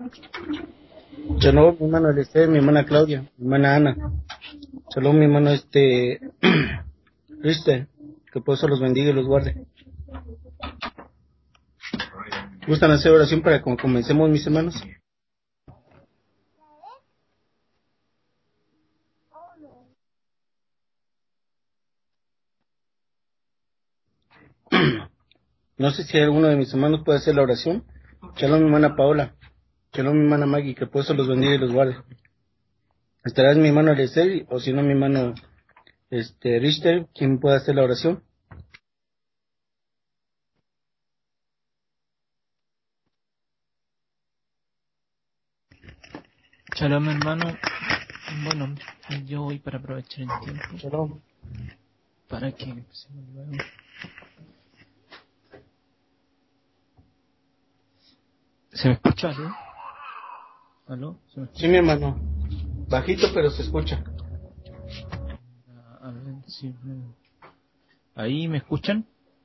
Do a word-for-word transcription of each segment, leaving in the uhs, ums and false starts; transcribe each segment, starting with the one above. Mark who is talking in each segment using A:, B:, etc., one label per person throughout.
A: Shalom, mi hermano Eliezer, mi hermana Claudia, mi hermana Ana. Shalom, mi hermano este Rister, que por eso los bendiga y los guarde. ¿Gustan hacer oración para que comencemos, mis hermanos? No sé si alguno de mis hermanos puede hacer la oración. Shalom, mi hermana Paola. Shalom, mi hermana Maggie, que por eso los bendiga y los guarde. ¿Estarás mi hermano Eliezer o si no mi hermano este Richter, quien pueda hacer la oración?
B: Shalom, hermano. Bueno, yo voy para aprovechar el tiempo.
A: Shalom.
B: Para que empecemos luego. ¿Se me escucha, aló? ¿Aló? ¿Se me escucha?
A: Sí, mi hermano. Bajito, pero se escucha.
B: A ver si... ¿Ahí me escuchan?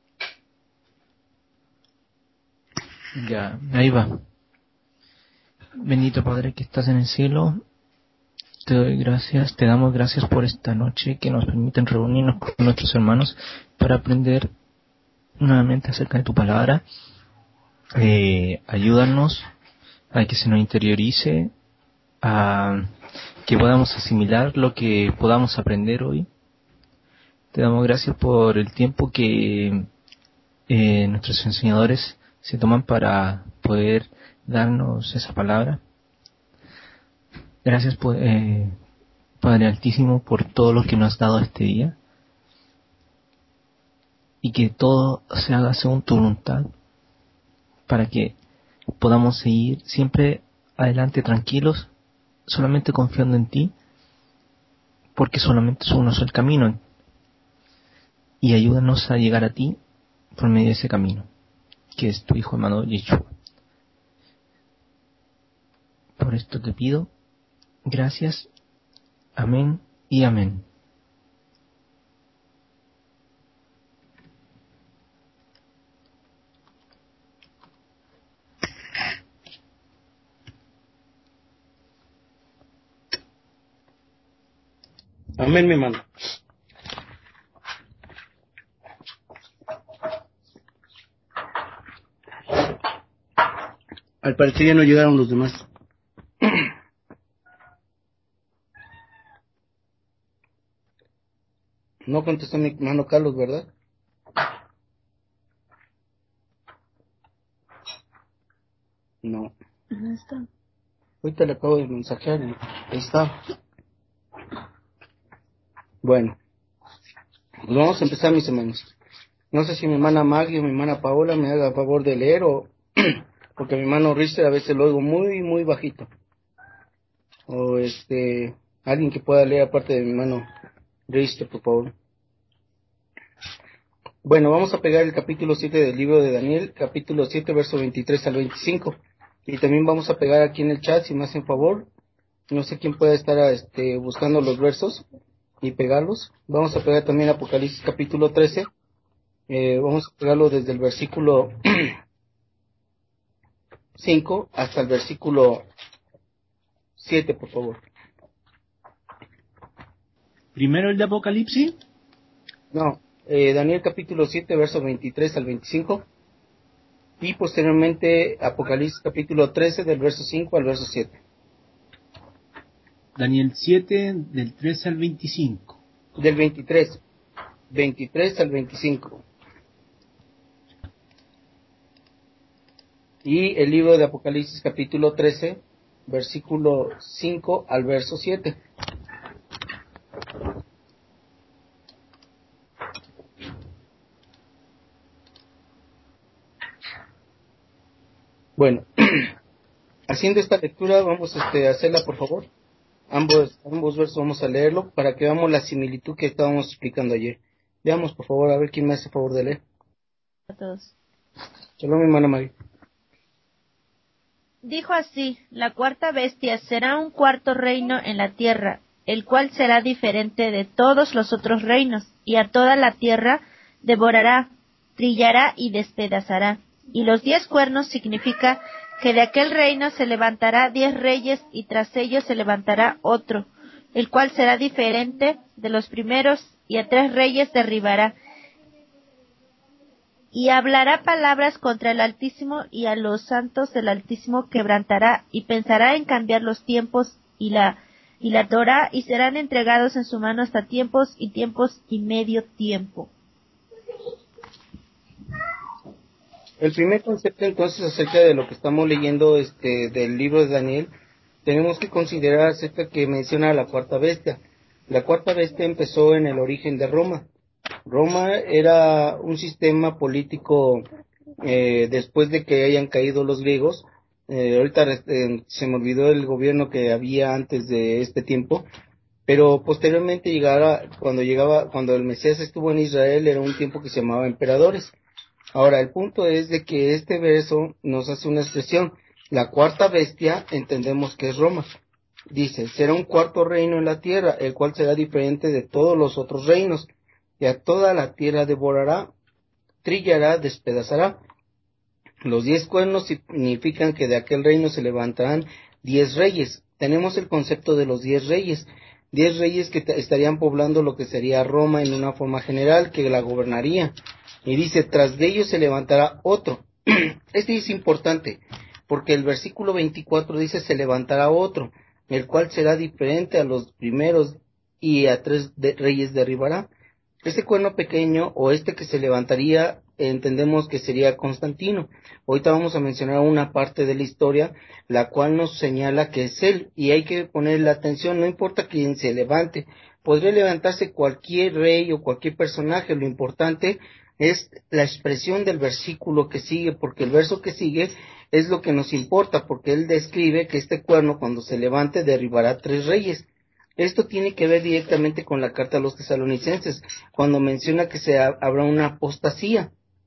B: Ya, ahí va. Bendito Padre que estás en el cielo, te doy gracias, te damos gracias por esta noche que nos permiten reunirnos con nuestros hermanos para aprender nuevamente acerca de tu palabra. Eh, ayúdanos a que se nos interiorice, a que podamos asimilar lo que podamos aprender hoy. Te damos gracias por el tiempo que eh, nuestros enseñadores se toman para poder darnos esa palabra. Gracias, eh, Padre Altísimo, por todo lo que nos has dado este día, y que todo se haga según tu voluntad, para que podamos seguir siempre adelante tranquilos, solamente confiando en ti, porque solamente es uno es el camino, y ayúdanos a llegar a ti por medio de ese camino, que es tu Hijo amado Yeshua. Por esto te pido, gracias, amén y amén.
A: Amén, mi hermano. Al parecer ya no llegaron los demás. No contestó mi hermano Carlos, ¿verdad? No.
C: No está.
A: Ahorita le acabo de mensajear y ahí está. Bueno, pues vamos a empezar, mis hermanos. No sé si mi hermana Maggie o mi hermana Paola me haga favor de leer o... porque mi hermano Richter a veces lo oigo muy, muy bajito. O este... alguien que pueda leer aparte de mi hermano Richter, por favor. Bueno, vamos a pegar el capítulo siete del libro de Daniel, capítulo siete, verso veintitrés al veinticinco. Y también vamos a pegar aquí en el chat, si me hacen favor. No sé quién pueda estar este, buscando los versos y pegarlos. Vamos a pegar también Apocalipsis capítulo trece. Eh, vamos a pegarlo desde el versículo cinco hasta el versículo siete, por favor.
D: ¿Primero el de Apocalipsis?
A: No, eh, Daniel capítulo siete, verso veintitrés al veinticinco. Y posteriormente Apocalipsis capítulo trece, del verso cinco al verso siete.
D: Daniel siete, del trece al veinticinco.
A: Del veintitrés, veintitrés al veinticinco. Y el libro de Apocalipsis capítulo trece, versículo cinco al verso siete. Bueno, haciendo esta lectura, vamos este, a hacerla, por favor. Ambos, ambos versos vamos a leerlo para que veamos la similitud que estábamos explicando ayer. Veamos, por favor, a ver quién me hace favor de leer.
C: A todos.
A: Shalom, mi hermana María.
C: Dijo así: la cuarta bestia será un cuarto reino en la tierra, el cual será diferente de todos los otros reinos, y a toda la tierra devorará, trillará y despedazará. Y los diez cuernos significa que de aquel reino se levantará diez reyes, y tras ellos se levantará otro, el cual será diferente de los primeros, y a tres reyes derribará, y hablará palabras contra el Altísimo, y a los santos del Altísimo quebrantará, y pensará en cambiar los tiempos y la y la Torá, y serán entregados en su mano hasta tiempos y tiempos y medio tiempo.
A: El primer concepto entonces acerca de lo que estamos leyendo este del libro de Daniel, tenemos que considerar acerca que menciona la cuarta bestia. La cuarta bestia empezó en el origen de Roma. Roma era un sistema político eh, después de que hayan caído los griegos. Eh, ahorita eh, se me olvidó el gobierno que había antes de este tiempo, pero posteriormente llegara, cuando llegaba, cuando el Mesías estuvo en Israel, era un tiempo que se llamaba emperadores. Ahora, el punto es de que este verso nos hace una expresión. La cuarta bestia entendemos que es Roma. Dice, será un cuarto reino en la tierra, el cual será diferente de todos los otros reinos, y a toda la tierra devorará, trillará, despedazará. Los diez cuernos significan que de aquel reino se levantarán diez reyes. Tenemos el concepto de los diez reyes. Diez reyes que estarían poblando lo que sería Roma en una forma general, que la gobernaría. Y dice, tras de ellos se levantará otro. Este es importante, porque el versículo veinticuatro dice, se levantará otro, el cual será diferente a los primeros, y a tres de reyes derribará. Este cuerno pequeño, o este que se levantaría, entendemos que sería Constantino. Ahorita vamos a mencionar una parte de la historia, la cual nos señala que es él, y hay que ponerle atención, no importa quién se levante, podría levantarse cualquier rey o cualquier personaje, lo importante es la expresión del versículo que sigue, porque el verso que sigue es lo que nos importa, porque él describe que este cuerno, cuando se levante, derribará tres reyes. Esto tiene que ver directamente con la carta a los tesalonicenses, cuando menciona que se ha, habrá una apostasía.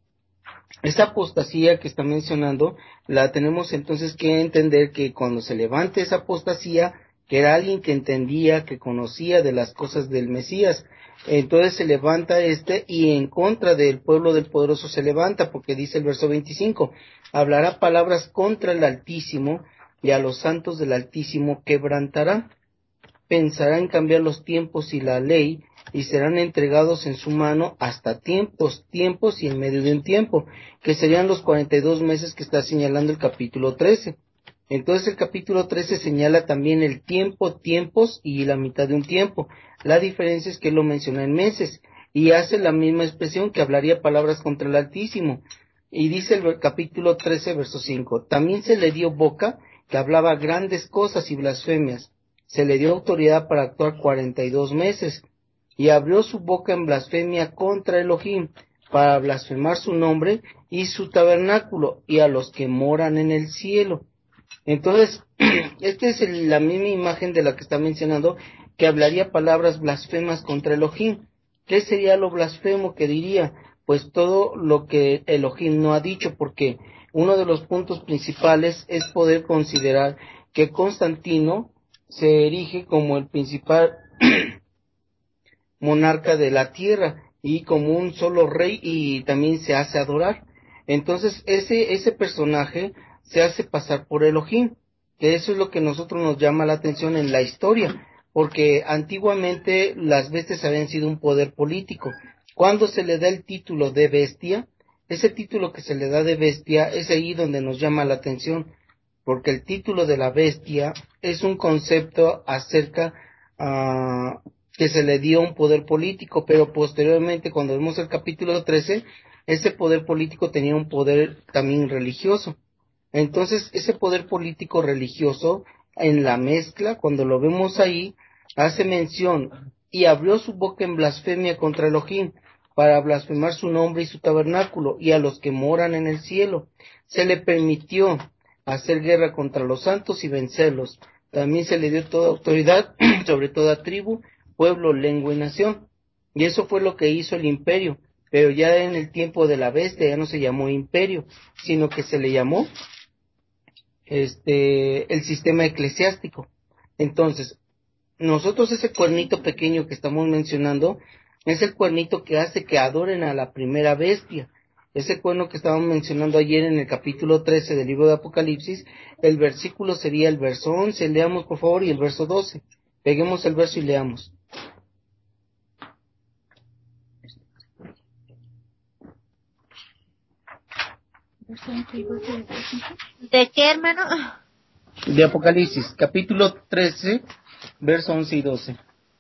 A: Esa apostasía que está mencionando, la tenemos entonces que entender que cuando se levante esa apostasía, que era alguien que entendía, que conocía de las cosas del Mesías, entonces se levanta este, y en contra del pueblo del poderoso se levanta, porque dice el verso veinticinco, hablará palabras contra el Altísimo, y a los santos del Altísimo quebrantará. Pensará en cambiar los tiempos y la ley, y serán entregados en su mano hasta tiempos, tiempos y en medio de un tiempo, que serían los cuarenta y dos meses que está señalando el capítulo trece. Entonces el capítulo trece señala también el tiempo, tiempos y la mitad de un tiempo. La diferencia es que lo menciona en meses, y hace la misma expresión que hablaría palabras contra el Altísimo. Y dice el capítulo trece, verso cinco, también se le dio boca que hablaba grandes cosas y blasfemias. Se le dio autoridad para actuar cuarenta y dos meses, y abrió su boca en blasfemia contra Elohim, para blasfemar su nombre y su tabernáculo, y a los que moran en el cielo. Entonces, esta es el, la misma imagen de la que está mencionando, que hablaría palabras blasfemas contra Elohim. ¿Qué sería lo blasfemo que diría? Pues todo lo que Elohim no ha dicho, porque uno de los puntos principales es poder considerar que Constantino se erige como el principal monarca de la tierra y como un solo rey, y también se hace adorar. Entonces ese ese personaje se hace pasar por Elohim, que eso es lo que a nosotros nos llama la atención en la historia, porque antiguamente las bestias habían sido un poder político. Cuando se le da el título de bestia, ese título que se le da de bestia es ahí donde nos llama la atención, porque el título de la bestia es un concepto acerca uh, que se le dio un poder político, pero posteriormente, cuando vemos el capítulo trece, ese poder político tenía un poder también religioso. Entonces, ese poder político religioso, en la mezcla, cuando lo vemos ahí, hace mención, y abrió su boca en blasfemia contra Elohim, para blasfemar su nombre y su tabernáculo, y a los que moran en el cielo. Se le permitió hacer guerra contra los santos y vencerlos. También se le dio toda autoridad sobre toda tribu, pueblo, lengua y nación. Y eso fue lo que hizo el imperio. Pero ya en el tiempo de la bestia ya no se llamó imperio, sino que se le llamó este el sistema eclesiástico. Entonces, nosotros ese cuernito pequeño que estamos mencionando es el cuernito que hace que adoren a la primera bestia. ese cuerno que estábamos mencionando ayer en el capítulo trece del libro de Apocalipsis, el versículo sería el verso once. Leamos por favor y el verso doce. Peguemos el verso y leamos.
C: ¿De qué, hermano?
A: De Apocalipsis, capítulo trece, verso once y doce.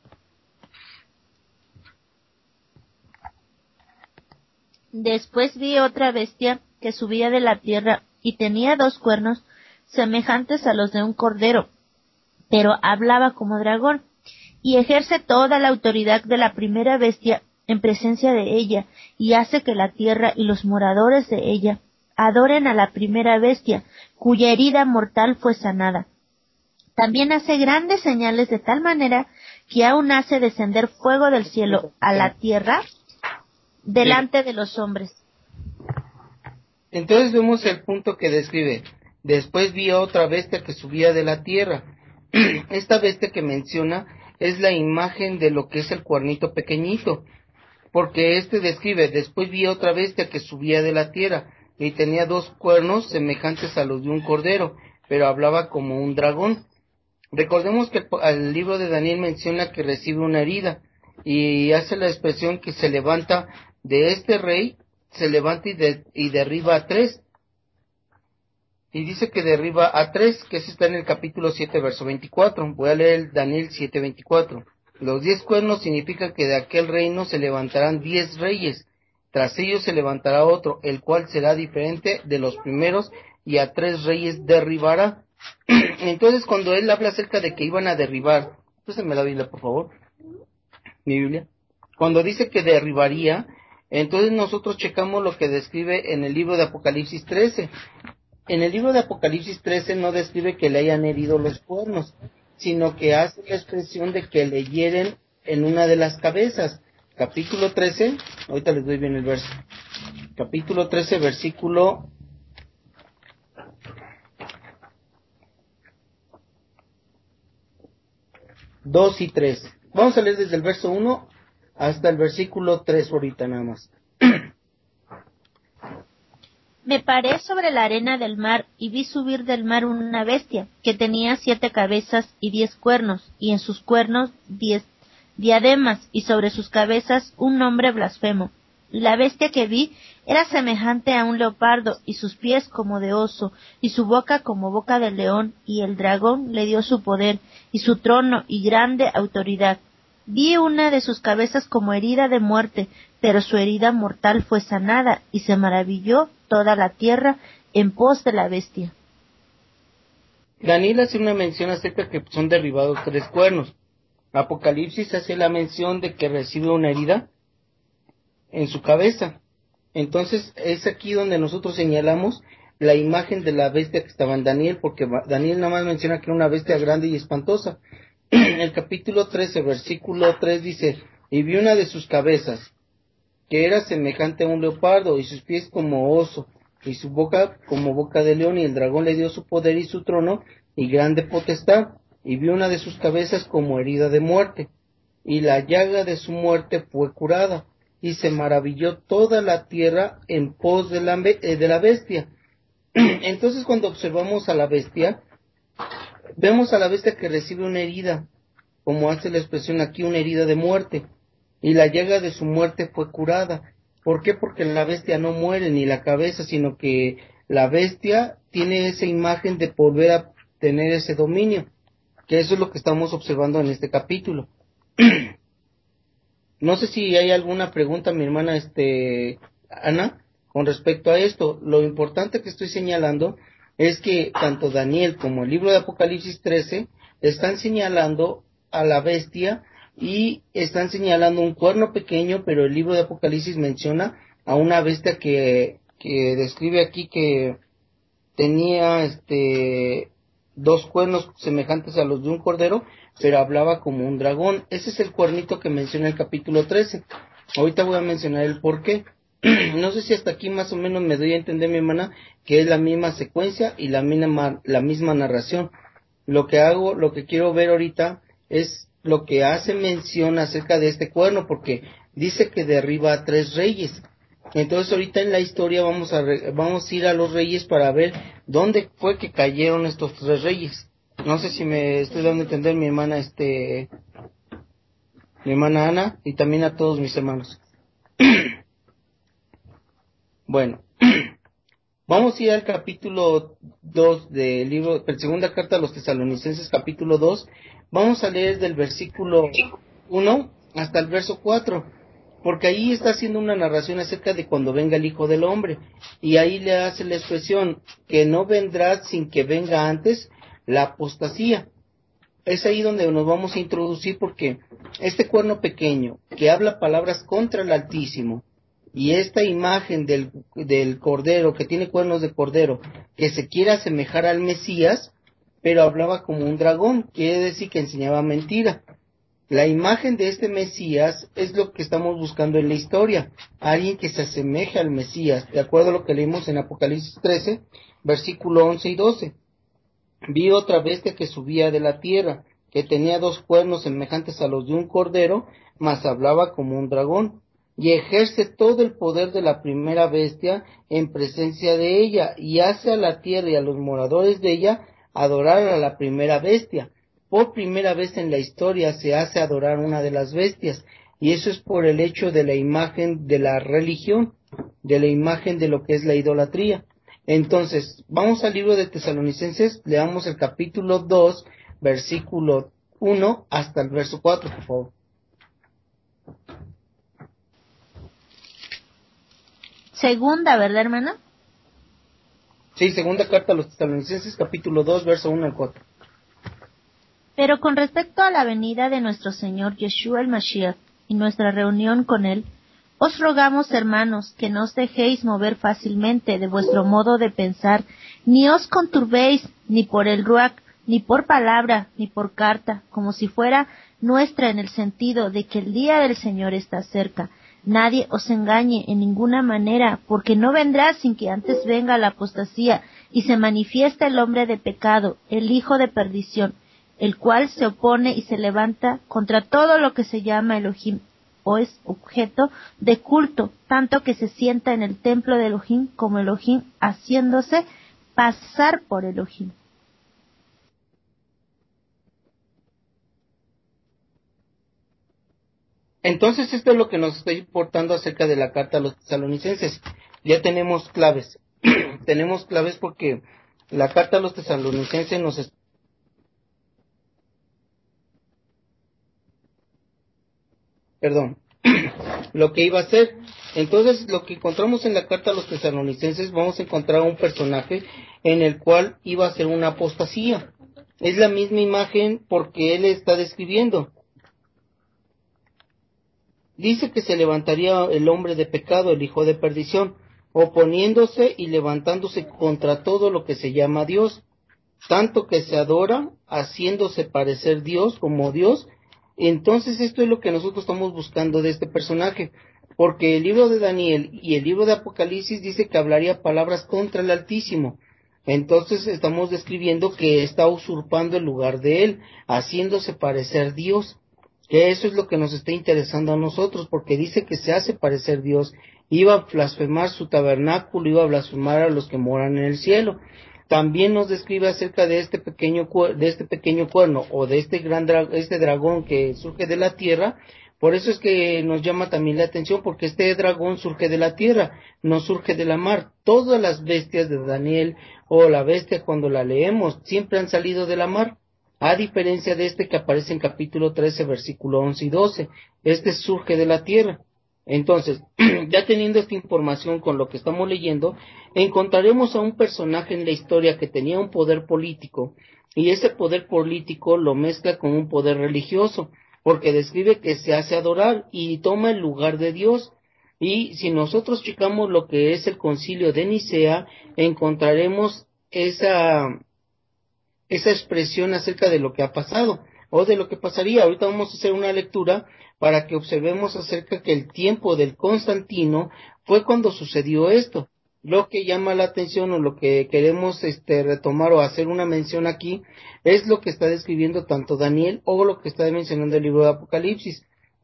C: Después vi otra bestia que subía de la tierra y tenía dos cuernos semejantes a los de un cordero, pero hablaba como dragón, y ejerce toda la autoridad de la primera bestia en presencia de ella, y hace que la tierra y los moradores de ella adoren a la primera bestia, cuya herida mortal fue sanada. También hace grandes señales de tal manera que aún hace descender fuego del cielo a la tierra delante de los hombres.
A: Entonces vemos el punto que describe. Después vi a otra bestia que subía de la tierra. Esta bestia que menciona es la imagen de lo que es el cuernito pequeñito, porque este describe, después vi a otra bestia que subía de la tierra, y tenía dos cuernos semejantes a los de un cordero, pero hablaba como un dragón. Recordemos que el, el libro de Daniel menciona que recibe una herida, y hace la expresión que se levanta de este rey, se levanta y, de, y derriba a tres. Y dice que derriba a tres, que eso está en el capítulo siete, verso veinticuatro. Voy a leer el Daniel siete, veinticuatro. Los diez cuernos significan que de aquel reino se levantarán diez reyes. Tras ellos se levantará otro, el cual será diferente de los primeros, y a tres reyes derribará. Entonces, cuando él habla acerca de que iban a derribar, pásame la Biblia, por favor. Mi Biblia. Cuando dice que derribaría, entonces nosotros checamos lo que describe en el libro de Apocalipsis trece. En el libro de Apocalipsis trece no describe que le hayan herido los cuernos, sino que hace la expresión de que le hieren en una de las cabezas. Capítulo trece, ahorita les doy bien el verso. Capítulo trece, versículo dos y tres. Vamos a leer desde el verso uno hasta el versículo tres ahorita nada más.
C: Me paré sobre la arena del mar y vi subir del mar una bestia que tenía siete cabezas y diez cuernos, y en sus cuernos diez diademas, y sobre sus cabezas un nombre blasfemo. La bestia que vi era semejante a un leopardo, y sus pies como de oso, y su boca como boca de león, y el dragón le dio su poder, y su trono, y grande autoridad. Vi una de sus cabezas como herida de muerte, pero su herida mortal fue sanada, y se maravilló toda la tierra en pos de la bestia.
A: Daniel hace una mención acerca de que son derribados tres cuernos. Apocalipsis hace la mención de que recibe una herida en su cabeza. Entonces es aquí donde nosotros señalamos la imagen de la bestia que estaba en Daniel, porque Daniel nada más menciona que era una bestia grande y espantosa. El capítulo trece, versículo tres dice, y vi una de sus cabezas, que era semejante a un leopardo, y sus pies como oso, y su boca como boca de león, y el dragón le dio su poder y su trono, y grande potestad, y vi una de sus cabezas como herida de muerte, y la llaga de su muerte fue curada, y se maravilló toda la tierra en pos de la, de la bestia. Entonces, cuando observamos a la bestia, vemos a la bestia que recibe una herida, como hace la expresión aquí, una herida de muerte, y la llaga de su muerte fue curada. ¿Por qué? Porque la bestia no muere ni la cabeza, sino que la bestia tiene esa imagen de volver a tener ese dominio, que eso es lo que estamos observando en este capítulo. No sé si hay alguna pregunta, mi hermana este Ana, con respecto a esto. Lo importante que estoy señalando es que tanto Daniel como el libro de Apocalipsis trece están señalando a la bestia y están señalando un cuerno pequeño, pero el libro de Apocalipsis menciona a una bestia que, que describe aquí que tenía este dos cuernos semejantes a los de un cordero, pero hablaba como un dragón. Ese es el cuernito que menciona el capítulo trece. Ahorita voy a mencionar el por qué. No sé si hasta aquí más o menos me doy a entender, mi hermana, que es la misma secuencia y la misma, la misma narración. Lo que hago, lo que quiero ver ahorita es lo que hace mención acerca de este cuerno, porque dice que derriba a tres reyes. Entonces ahorita en la historia vamos a re- vamos a ir a los reyes para ver dónde fue que cayeron estos tres reyes. No sé si me estoy dando a entender, mi hermana este mi hermana Ana, y también a todos mis hermanos. Bueno, vamos a ir al capítulo dos del libro, la segunda carta a los Tesalonicenses, capítulo dos. Vamos a leer del versículo uno hasta el verso cuatro, porque ahí está haciendo una narración acerca de cuando venga el Hijo del Hombre, y ahí le hace la expresión que no vendrá sin que venga antes la apostasía. Es ahí donde nos vamos a introducir, porque este cuerno pequeño que habla palabras contra el Altísimo, y esta imagen del, del cordero que tiene cuernos de cordero, que se quiere asemejar al Mesías, pero hablaba como un dragón, quiere decir que enseñaba mentira. La imagen de este Mesías es lo que estamos buscando en la historia, alguien que se asemeje al Mesías, de acuerdo a lo que leímos en Apocalipsis trece, versículo once y doce. Vi otra bestia que subía de la tierra, que tenía dos cuernos semejantes a los de un cordero, mas hablaba como un dragón, y ejerce todo el poder de la primera bestia en presencia de ella, y hace a la tierra y a los moradores de ella adorar a la primera bestia. Por primera vez en la historia se hace adorar una de las bestias, y eso es por el hecho de la imagen de la religión, de la imagen de lo que es la idolatría. Entonces, vamos al libro de Tesalonicenses, leamos el capítulo dos, versículo uno hasta el verso cuatro, por favor.
C: Segunda, ¿verdad, hermana?
A: Sí, segunda carta a los Tesalonicenses, capítulo dos, verso uno al cuatro.
C: Pero con respecto a la venida de nuestro Señor Yeshua el Mashiach y nuestra reunión con Él, os rogamos, hermanos, que no os dejéis mover fácilmente de vuestro modo de pensar, ni os conturbéis ni por el ruach, ni por palabra, ni por carta, como si fuera nuestra en el sentido de que el día del Señor está cerca. Nadie os engañe en ninguna manera, porque no vendrá sin que antes venga la apostasía y se manifieste el hombre de pecado, el hijo de perdición, el cual se opone y se levanta contra todo lo que se llama Elohim, o es objeto de culto, tanto que se sienta en el templo de Elohim como Elohim, haciéndose pasar por Elohim.
A: Entonces, esto es lo que nos está importando acerca de la carta a los Tesalonicenses. Ya tenemos claves. Tenemos claves porque la carta a los Tesalonicenses nos está... Perdón. Lo que iba a ser. Entonces, lo que encontramos en la carta a los Tesalonicenses, vamos a encontrar un personaje en el cual iba a ser una apostasía. Es la misma imagen porque él está describiendo. Dice que se levantaría el hombre de pecado, el hijo de perdición, oponiéndose y levantándose contra todo lo que se llama Dios, tanto que se adora, haciéndose parecer Dios como Dios. Entonces esto es lo que nosotros estamos buscando de este personaje, porque el libro de Daniel y el libro de Apocalipsis dice que hablaría palabras contra el Altísimo. Entonces estamos describiendo que está usurpando el lugar de él, haciéndose parecer Dios. Que eso es lo que nos está interesando a nosotros, porque dice que se hace parecer Dios, iba a blasfemar su tabernáculo, iba a blasfemar a los que moran en el cielo. También nos describe acerca de este pequeño de este pequeño cuerno o de este gran dra este dragón que surge de la tierra. Por eso es que nos llama también la atención, porque este dragón surge de la tierra, no surge de la mar. Todas las bestias de Daniel o la bestia, cuando la leemos, siempre han salido de la mar. A diferencia de este que aparece en capítulo trece, versículo once y doce, este surge de la tierra. Entonces, ya teniendo esta información con lo que estamos leyendo, encontraremos a un personaje en la historia que tenía un poder político, y ese poder político lo mezcla con un poder religioso, porque describe que se hace adorar y toma el lugar de Dios. Y si nosotros checamos lo que es el concilio de Nicea, encontraremos esa... esa expresión acerca de lo que ha pasado o de lo que pasaría. Ahorita vamos a hacer una lectura para que observemos acerca que el tiempo del Constantino fue cuando sucedió esto. Lo que llama la atención o lo que queremos este retomar o hacer una mención aquí es lo que está describiendo tanto Daniel o lo que está mencionando el libro de Apocalipsis.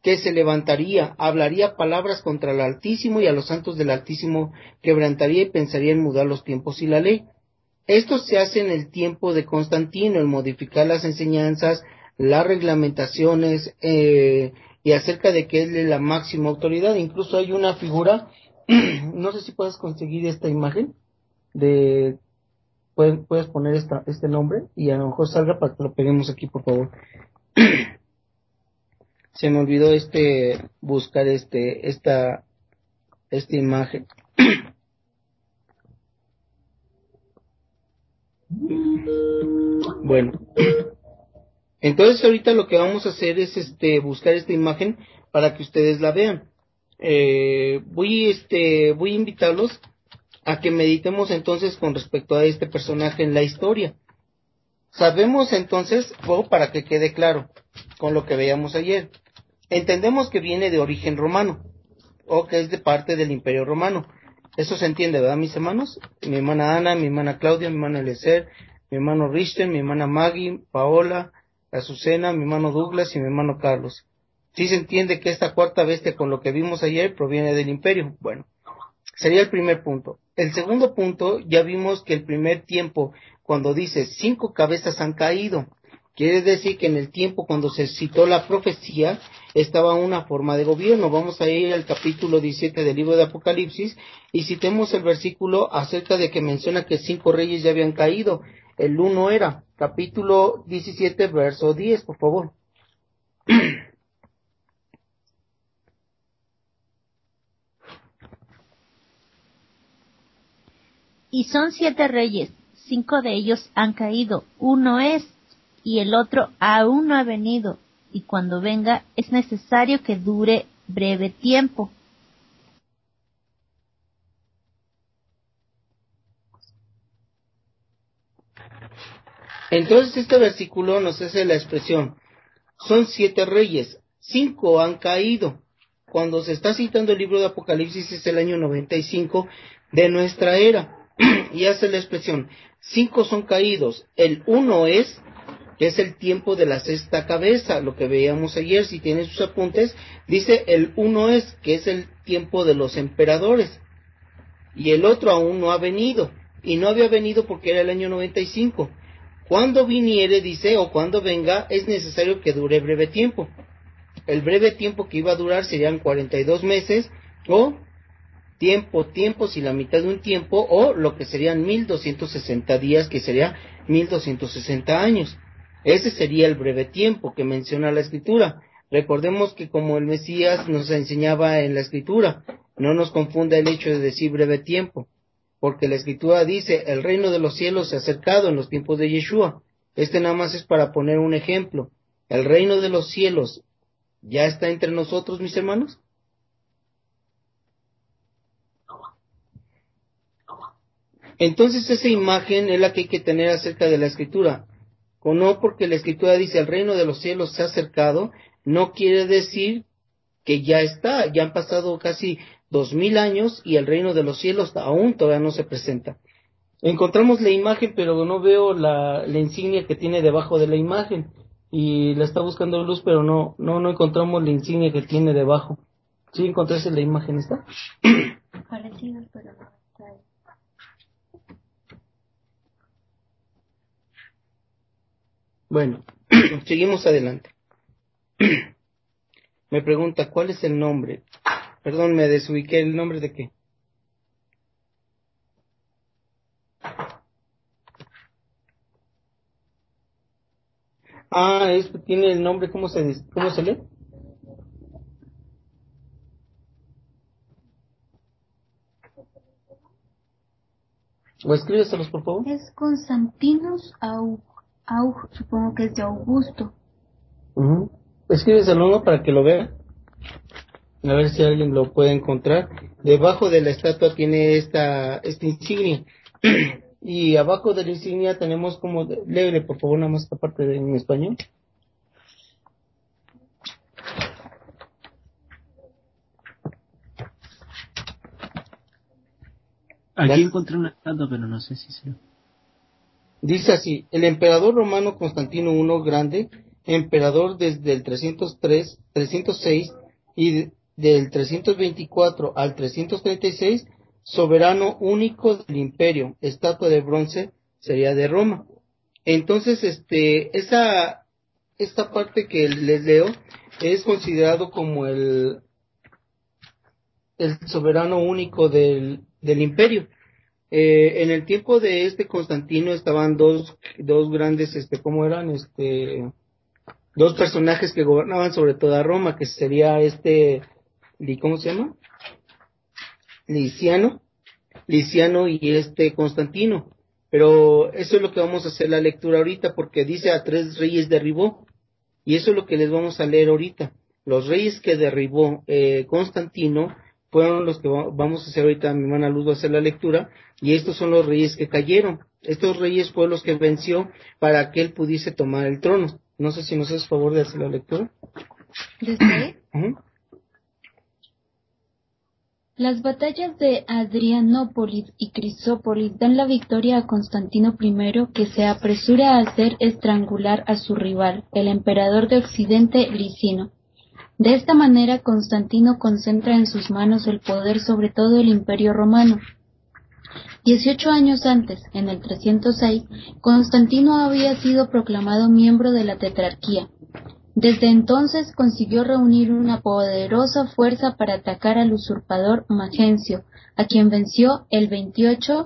A: que se levantaría, hablaría palabras contra el Altísimo y a los santos del Altísimo quebrantaría y pensaría en mudar los tiempos y la ley. Esto se hace en el tiempo de Constantino, en modificar las enseñanzas, las reglamentaciones, eh, y acerca de que él es la máxima autoridad. Incluso hay una figura, no sé si puedes conseguir esta imagen, de puedes, puedes poner esta, este nombre y a lo mejor salga para que lo peguemos aquí, por favor. Se me olvidó este buscar este esta esta imagen. Bueno, entonces ahorita lo que vamos a hacer es este buscar esta imagen para que ustedes la vean. Eh, voy este voy a invitarlos a que meditemos entonces con respecto a este personaje en la historia. Sabemos entonces, o para que quede claro con lo que veíamos ayer, entendemos que viene de origen romano, o que es de parte del Imperio Romano. Eso se entiende, ¿verdad, mis hermanos? Mi hermana Ana, mi hermana Claudia, mi hermano Eliezer, mi hermano Richten, mi hermana Maggie, Paola, Azucena, mi hermano Douglas y mi hermano Carlos. ¿Sí se entiende que esta cuarta bestia con lo que vimos ayer proviene del Imperio? Bueno, sería el primer punto. El segundo punto, ya vimos que el primer tiempo, cuando dice cinco cabezas han caído, quiere decir que en el tiempo cuando se citó la profecía, estaba una forma de gobierno. Vamos a ir al capítulo diecisiete del libro de Apocalipsis y citemos el versículo acerca de que menciona que cinco reyes ya habían caído. El uno era, capítulo diecisiete, verso diez, por favor.
C: Y son siete reyes, cinco de ellos han caído, uno es, y el otro aún no ha venido, y cuando venga es necesario que dure breve tiempo.
A: Entonces este versículo nos hace la expresión, son siete reyes, cinco han caído. Cuando se está citando el libro de Apocalipsis es el año noventa y cinco de nuestra era, y hace la expresión, cinco son caídos, el uno es, que es el tiempo de la sexta cabeza, lo que veíamos ayer, si tienen sus apuntes, dice el uno es, que es el tiempo de los emperadores, y el otro aún no ha venido, y no había venido porque era el año noventa y cinco. Cuando viniere, dice, o cuando venga, es necesario que dure breve tiempo. El breve tiempo que iba a durar serían cuarenta y dos meses, o tiempo, tiempos y la mitad de un tiempo, o lo que serían mil doscientos sesenta días, que sería mil doscientos sesenta años. Ese sería el breve tiempo que menciona la Escritura. Recordemos que como el Mesías nos enseñaba en la Escritura, no nos confunda el hecho de decir breve tiempo, porque la Escritura dice, el reino de los cielos se ha acercado en los tiempos de Yeshua. Este nada más es para poner un ejemplo. El reino de los cielos ya está entre nosotros, mis hermanos. Entonces esa imagen es la que hay que tener acerca de la Escritura. O no porque la Escritura dice el reino de los cielos se ha acercado, no quiere decir que ya está, ya han pasado casi dos mil años y el reino de los cielos aún todavía no se presenta. Encontramos la imagen, pero no veo la, la insignia que tiene debajo de la imagen, y la está buscando Luz, pero no, no, no encontramos la insignia que tiene debajo. ¿Sí encontraste la imagen esta?
C: Parecido, pero no está ahí.
A: Bueno, seguimos adelante. Me pregunta, ¿cuál es el nombre? Perdón, me desubiqué, ¿el nombre de qué? Ah, esto tiene el nombre, ¿cómo se, cómo se lee? O escríbeselos, por favor.
C: Es Constantinus Aug, Aug, supongo que es de Augusto.
A: Uh-huh. Escríbeselo, ¿no? Para que lo vean. A ver si alguien lo puede encontrar. Debajo de la estatua tiene esta, esta insignia. Y abajo de la insignia tenemos como, léele por favor nada más esta parte de, en español.
D: Aquí encontré una estatua, pero no sé si se...
A: Dice así, el emperador romano Constantino I Grande emperador desde el trescientos tres, trescientos seis y de, del trescientos veinticuatro al trescientos treinta y seis, soberano único del imperio, estatua de bronce, sería de Roma. Entonces, este, esa, esta parte que les leo es considerado como el, el soberano único del, del imperio. Eh, en el tiempo de este Constantino estaban dos, dos grandes, este, ¿cómo eran? Este, dos personajes que gobernaban sobre toda Roma, que sería este, ¿cómo se llama? Liciano, Liciano y este Constantino. Pero eso es lo que vamos a hacer la lectura ahorita, porque dice a tres reyes derribó, y eso es lo que les vamos a leer ahorita. Los reyes que derribó eh, Constantino fueron los que va, vamos a hacer ahorita, mi hermana Luz va a hacer la lectura, y estos son los reyes que cayeron. Estos reyes fueron los que venció para que él pudiese tomar el trono. No sé si nos haces favor de hacer la lectura.
E: ¿Desde?
A: Uh-huh.
E: Las batallas de Adrianópolis y Crisópolis dan la victoria a Constantino I, que se apresura a hacer estrangular a su rival, el emperador de Occidente, Licino. De esta manera, Constantino concentra en sus manos el poder sobre todo el Imperio Romano. Dieciocho años antes, en el trescientos seis, Constantino había sido proclamado miembro de la tetrarquía. Desde entonces consiguió reunir una poderosa fuerza para atacar al usurpador Magencio, a quien venció el veintiocho,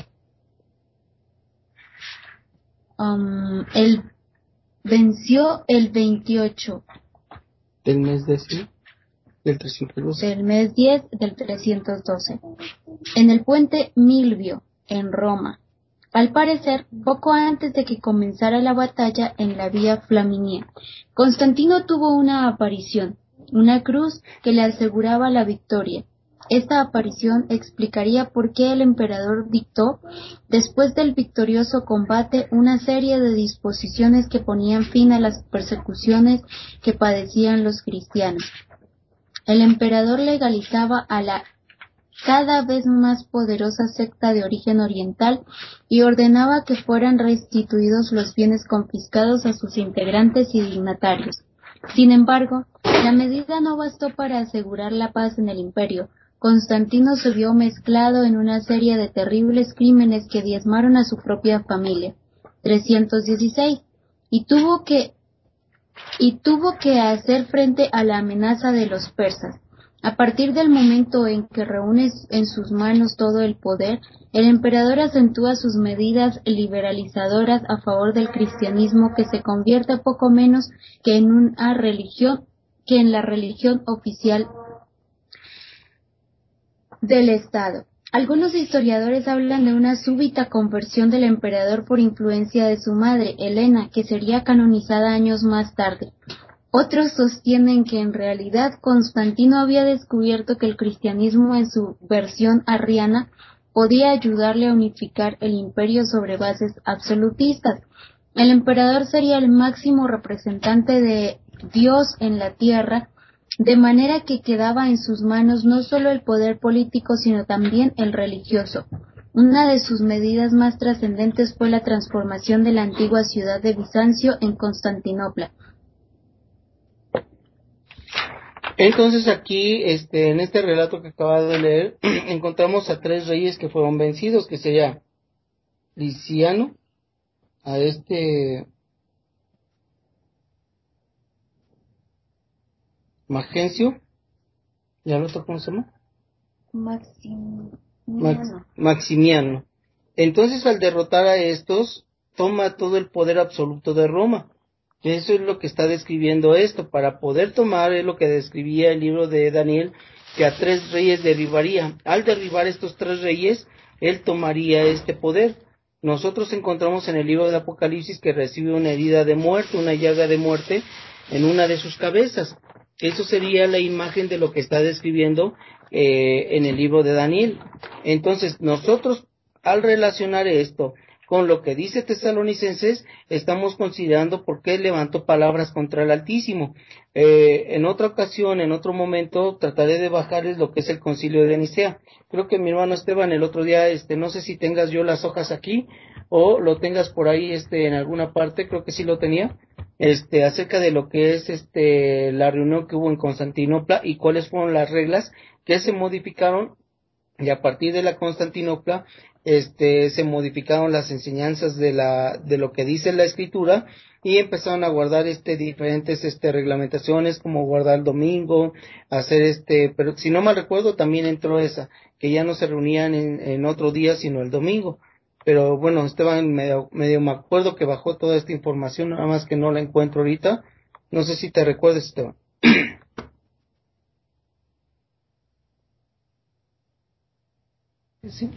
E: um, el, venció el veintiocho
A: del mes de sí, del trescientos doce.
E: Del mes diez del trescientos doce, en el puente Milvio, en Roma. Al parecer, poco antes de que comenzara la batalla en la Vía Flaminia, Constantino tuvo una aparición, una cruz que le aseguraba la victoria. Esta aparición explicaría por qué el emperador dictó, después del victorioso combate, una serie de disposiciones que ponían fin a las persecuciones que padecían los cristianos. El emperador legalizaba a la cada vez más poderosa secta de origen oriental y ordenaba que fueran restituidos los bienes confiscados a sus integrantes y dignatarios. Sin embargo, la medida no bastó para asegurar la paz en el imperio. Constantino se vio mezclado en una serie de terribles crímenes que diezmaron a su propia familia, trescientos dieciséis, y tuvo que y tuvo que hacer frente a la amenaza de los persas. A partir del momento en que reúne en sus manos todo el poder, el emperador acentúa sus medidas liberalizadoras a favor del cristianismo, que se convierte poco menos que en una religión, que en la religión oficial del Estado. Algunos historiadores hablan de una súbita conversión del emperador por influencia de su madre, Helena, que sería canonizada años más tarde. Otros sostienen que en realidad Constantino había descubierto que el cristianismo en su versión arriana podía ayudarle a unificar el imperio sobre bases absolutistas. El emperador sería el máximo representante de Dios en la tierra, de manera que quedaba en sus manos no solo el poder político, sino también el religioso. Una de sus medidas más trascendentes fue la transformación de la antigua ciudad de Bizancio en Constantinopla.
A: Entonces aquí, este, en este relato que acaba de leer, encontramos a tres reyes que fueron vencidos, que sería Liciano, a este Magencio, ¿y al otro cómo se llama?
E: Maximiano.
A: Max, Maximiano. Entonces, al derrotar a estos, toma todo el poder absoluto de Roma. Eso es lo que está describiendo esto. Para poder tomar, es lo que describía el libro de Daniel, que a tres reyes derribaría. Al derribar estos tres reyes, él tomaría este poder. Nosotros encontramos en el libro de Apocalipsis que recibe una herida de muerte, una llaga de muerte en una de sus cabezas. Eso sería la imagen de lo que está describiendo eh, en el libro de Daniel. Entonces, nosotros, al relacionar esto con lo que dice Tesalonicenses, estamos considerando por qué levantó palabras contra el Altísimo. Eh, en otra ocasión, en otro momento, trataré de bajarles lo que es el concilio de Nicea. Creo que mi hermano Esteban el otro día, este, no sé si tengas yo las hojas aquí, o lo tengas por ahí, este, en alguna parte, creo que sí lo tenía. este, acerca de lo que es este, la reunión que hubo en Constantinopla y cuáles fueron las reglas que se modificaron, y a partir de la Constantinopla este, se modificaron las enseñanzas de la, de lo que dice la escritura, y empezaron a guardar este diferentes este reglamentaciones, como guardar el domingo, hacer este, pero si no mal recuerdo también entró esa, que ya no se reunían en, en otro día sino el domingo. Pero bueno, Esteban, medio, medio me acuerdo que bajó toda esta información, nada más que no la encuentro ahorita. No sé si te recuerdas, Esteban.
F: Sí.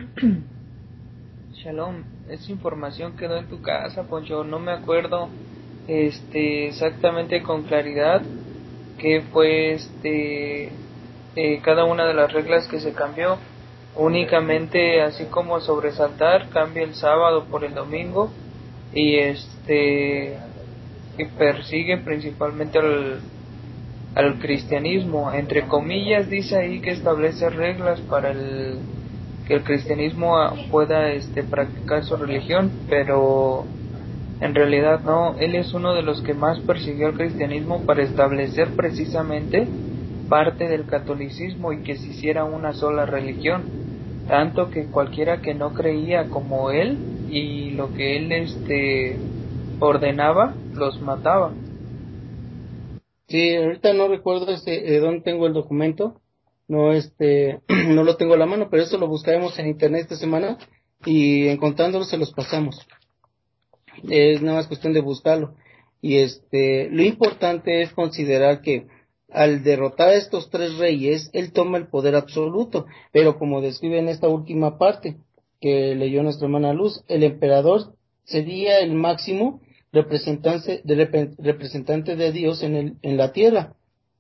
F: Shalom, esa información quedó en tu casa, Poncho. No me acuerdo este exactamente con claridad qué fue este eh, cada una de las reglas que se cambió. Únicamente, así como sobresaltar, cambia el sábado por el domingo, y este y persigue principalmente al al cristianismo, entre comillas. Dice ahí que establece reglas para el que el cristianismo pueda este practicar su religión, pero en realidad no. Él es uno de los que más persiguió al cristianismo para establecer precisamente parte del catolicismo y que se hiciera una sola religión, tanto que cualquiera que no creía como él y lo que él este ordenaba, los mataba.
A: Sí, ahorita no recuerdo este, eh, dónde tengo el documento, no este, no lo tengo a la mano, pero eso lo buscaremos en internet esta semana y encontrándolo se los pasamos. Es nada más cuestión de buscarlo. Y este, lo importante es considerar que al derrotar a estos tres reyes, él toma el poder absoluto, pero como describe en esta última parte que leyó nuestra hermana Luz, el emperador sería el máximo representante de, representante de Dios en, el, en la tierra,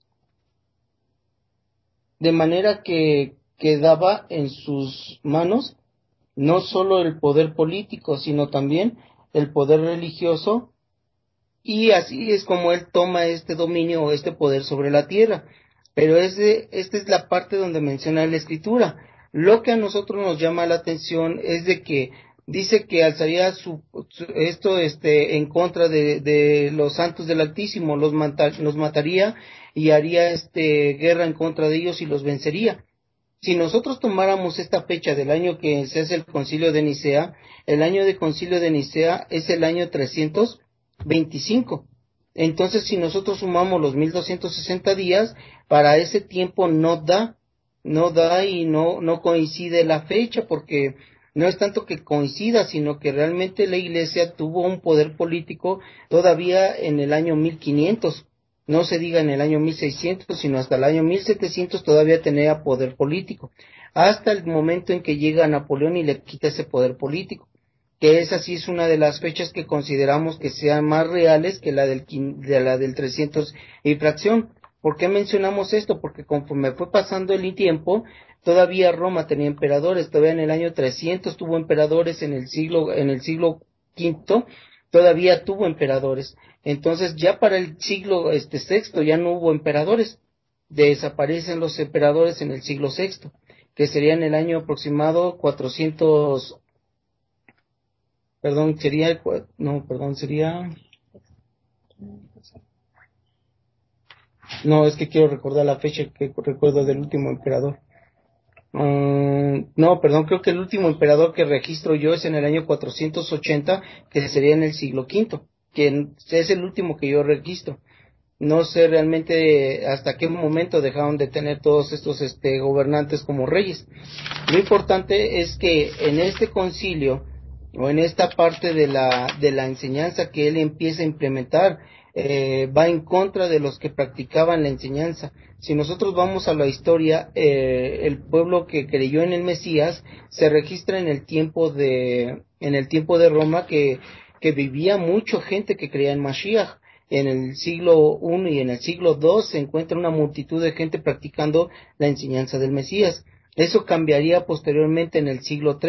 A: de manera que quedaba en sus manos no solo el poder político, sino también el poder religioso, y así es como él toma este dominio o este poder sobre la tierra. Pero ese, esta es la parte donde menciona la escritura. Lo que a nosotros nos llama la atención es de que dice que alzaría su, su, esto este, en contra de, de los santos del Altísimo, los, mata, los mataría y haría este, guerra en contra de ellos y los vencería. Si nosotros tomáramos esta fecha del año que se hace el concilio de Nicea, el año de concilio de Nicea es el año trescientos veinticinco. Entonces, si nosotros sumamos los mil doscientos sesenta días, para ese tiempo no da, no da y no, no coincide la fecha, porque no es tanto que coincida, sino que realmente la iglesia tuvo un poder político todavía en el año mil quinientos. No se diga en el año mil seiscientos, sino hasta el año mil setecientos todavía tenía poder político, hasta el momento en que llega Napoleón y le quita ese poder político, que esa sí es una de las fechas que consideramos que sean más reales que la del, de la del trescientos y fracción. ¿Por qué mencionamos esto? Porque conforme fue pasando el tiempo, todavía Roma tenía emperadores, todavía en el año trescientos tuvo emperadores, en el siglo, en el siglo quinto, todavía tuvo emperadores. Entonces ya para el siglo este sexto ya no hubo emperadores, desaparecen los emperadores en el siglo sexto, que sería en el año aproximado cuatrocientos, perdón, sería, no, perdón, sería, no, es que quiero recordar la fecha que recuerdo del último emperador. Um, no, perdón, creo que el último emperador que registro yo es en el año cuatrocientos ochenta, que sería en el siglo quinto, que es el último que yo registro. No sé realmente hasta qué momento dejaron de tener todos estos este, gobernantes como reyes. Lo importante es que en este concilio, o en esta parte de la, de la enseñanza que él empieza a implementar, eh, va en contra de los que practicaban la enseñanza. Si nosotros vamos a la historia, eh, el pueblo que creyó en el Mesías se registra en el tiempo de, en el tiempo de Roma, que, que vivía mucha gente que creía en Mashiach. En el siglo uno y en el siglo dos se encuentra una multitud de gente practicando la enseñanza del Mesías. Eso cambiaría posteriormente en el siglo tres,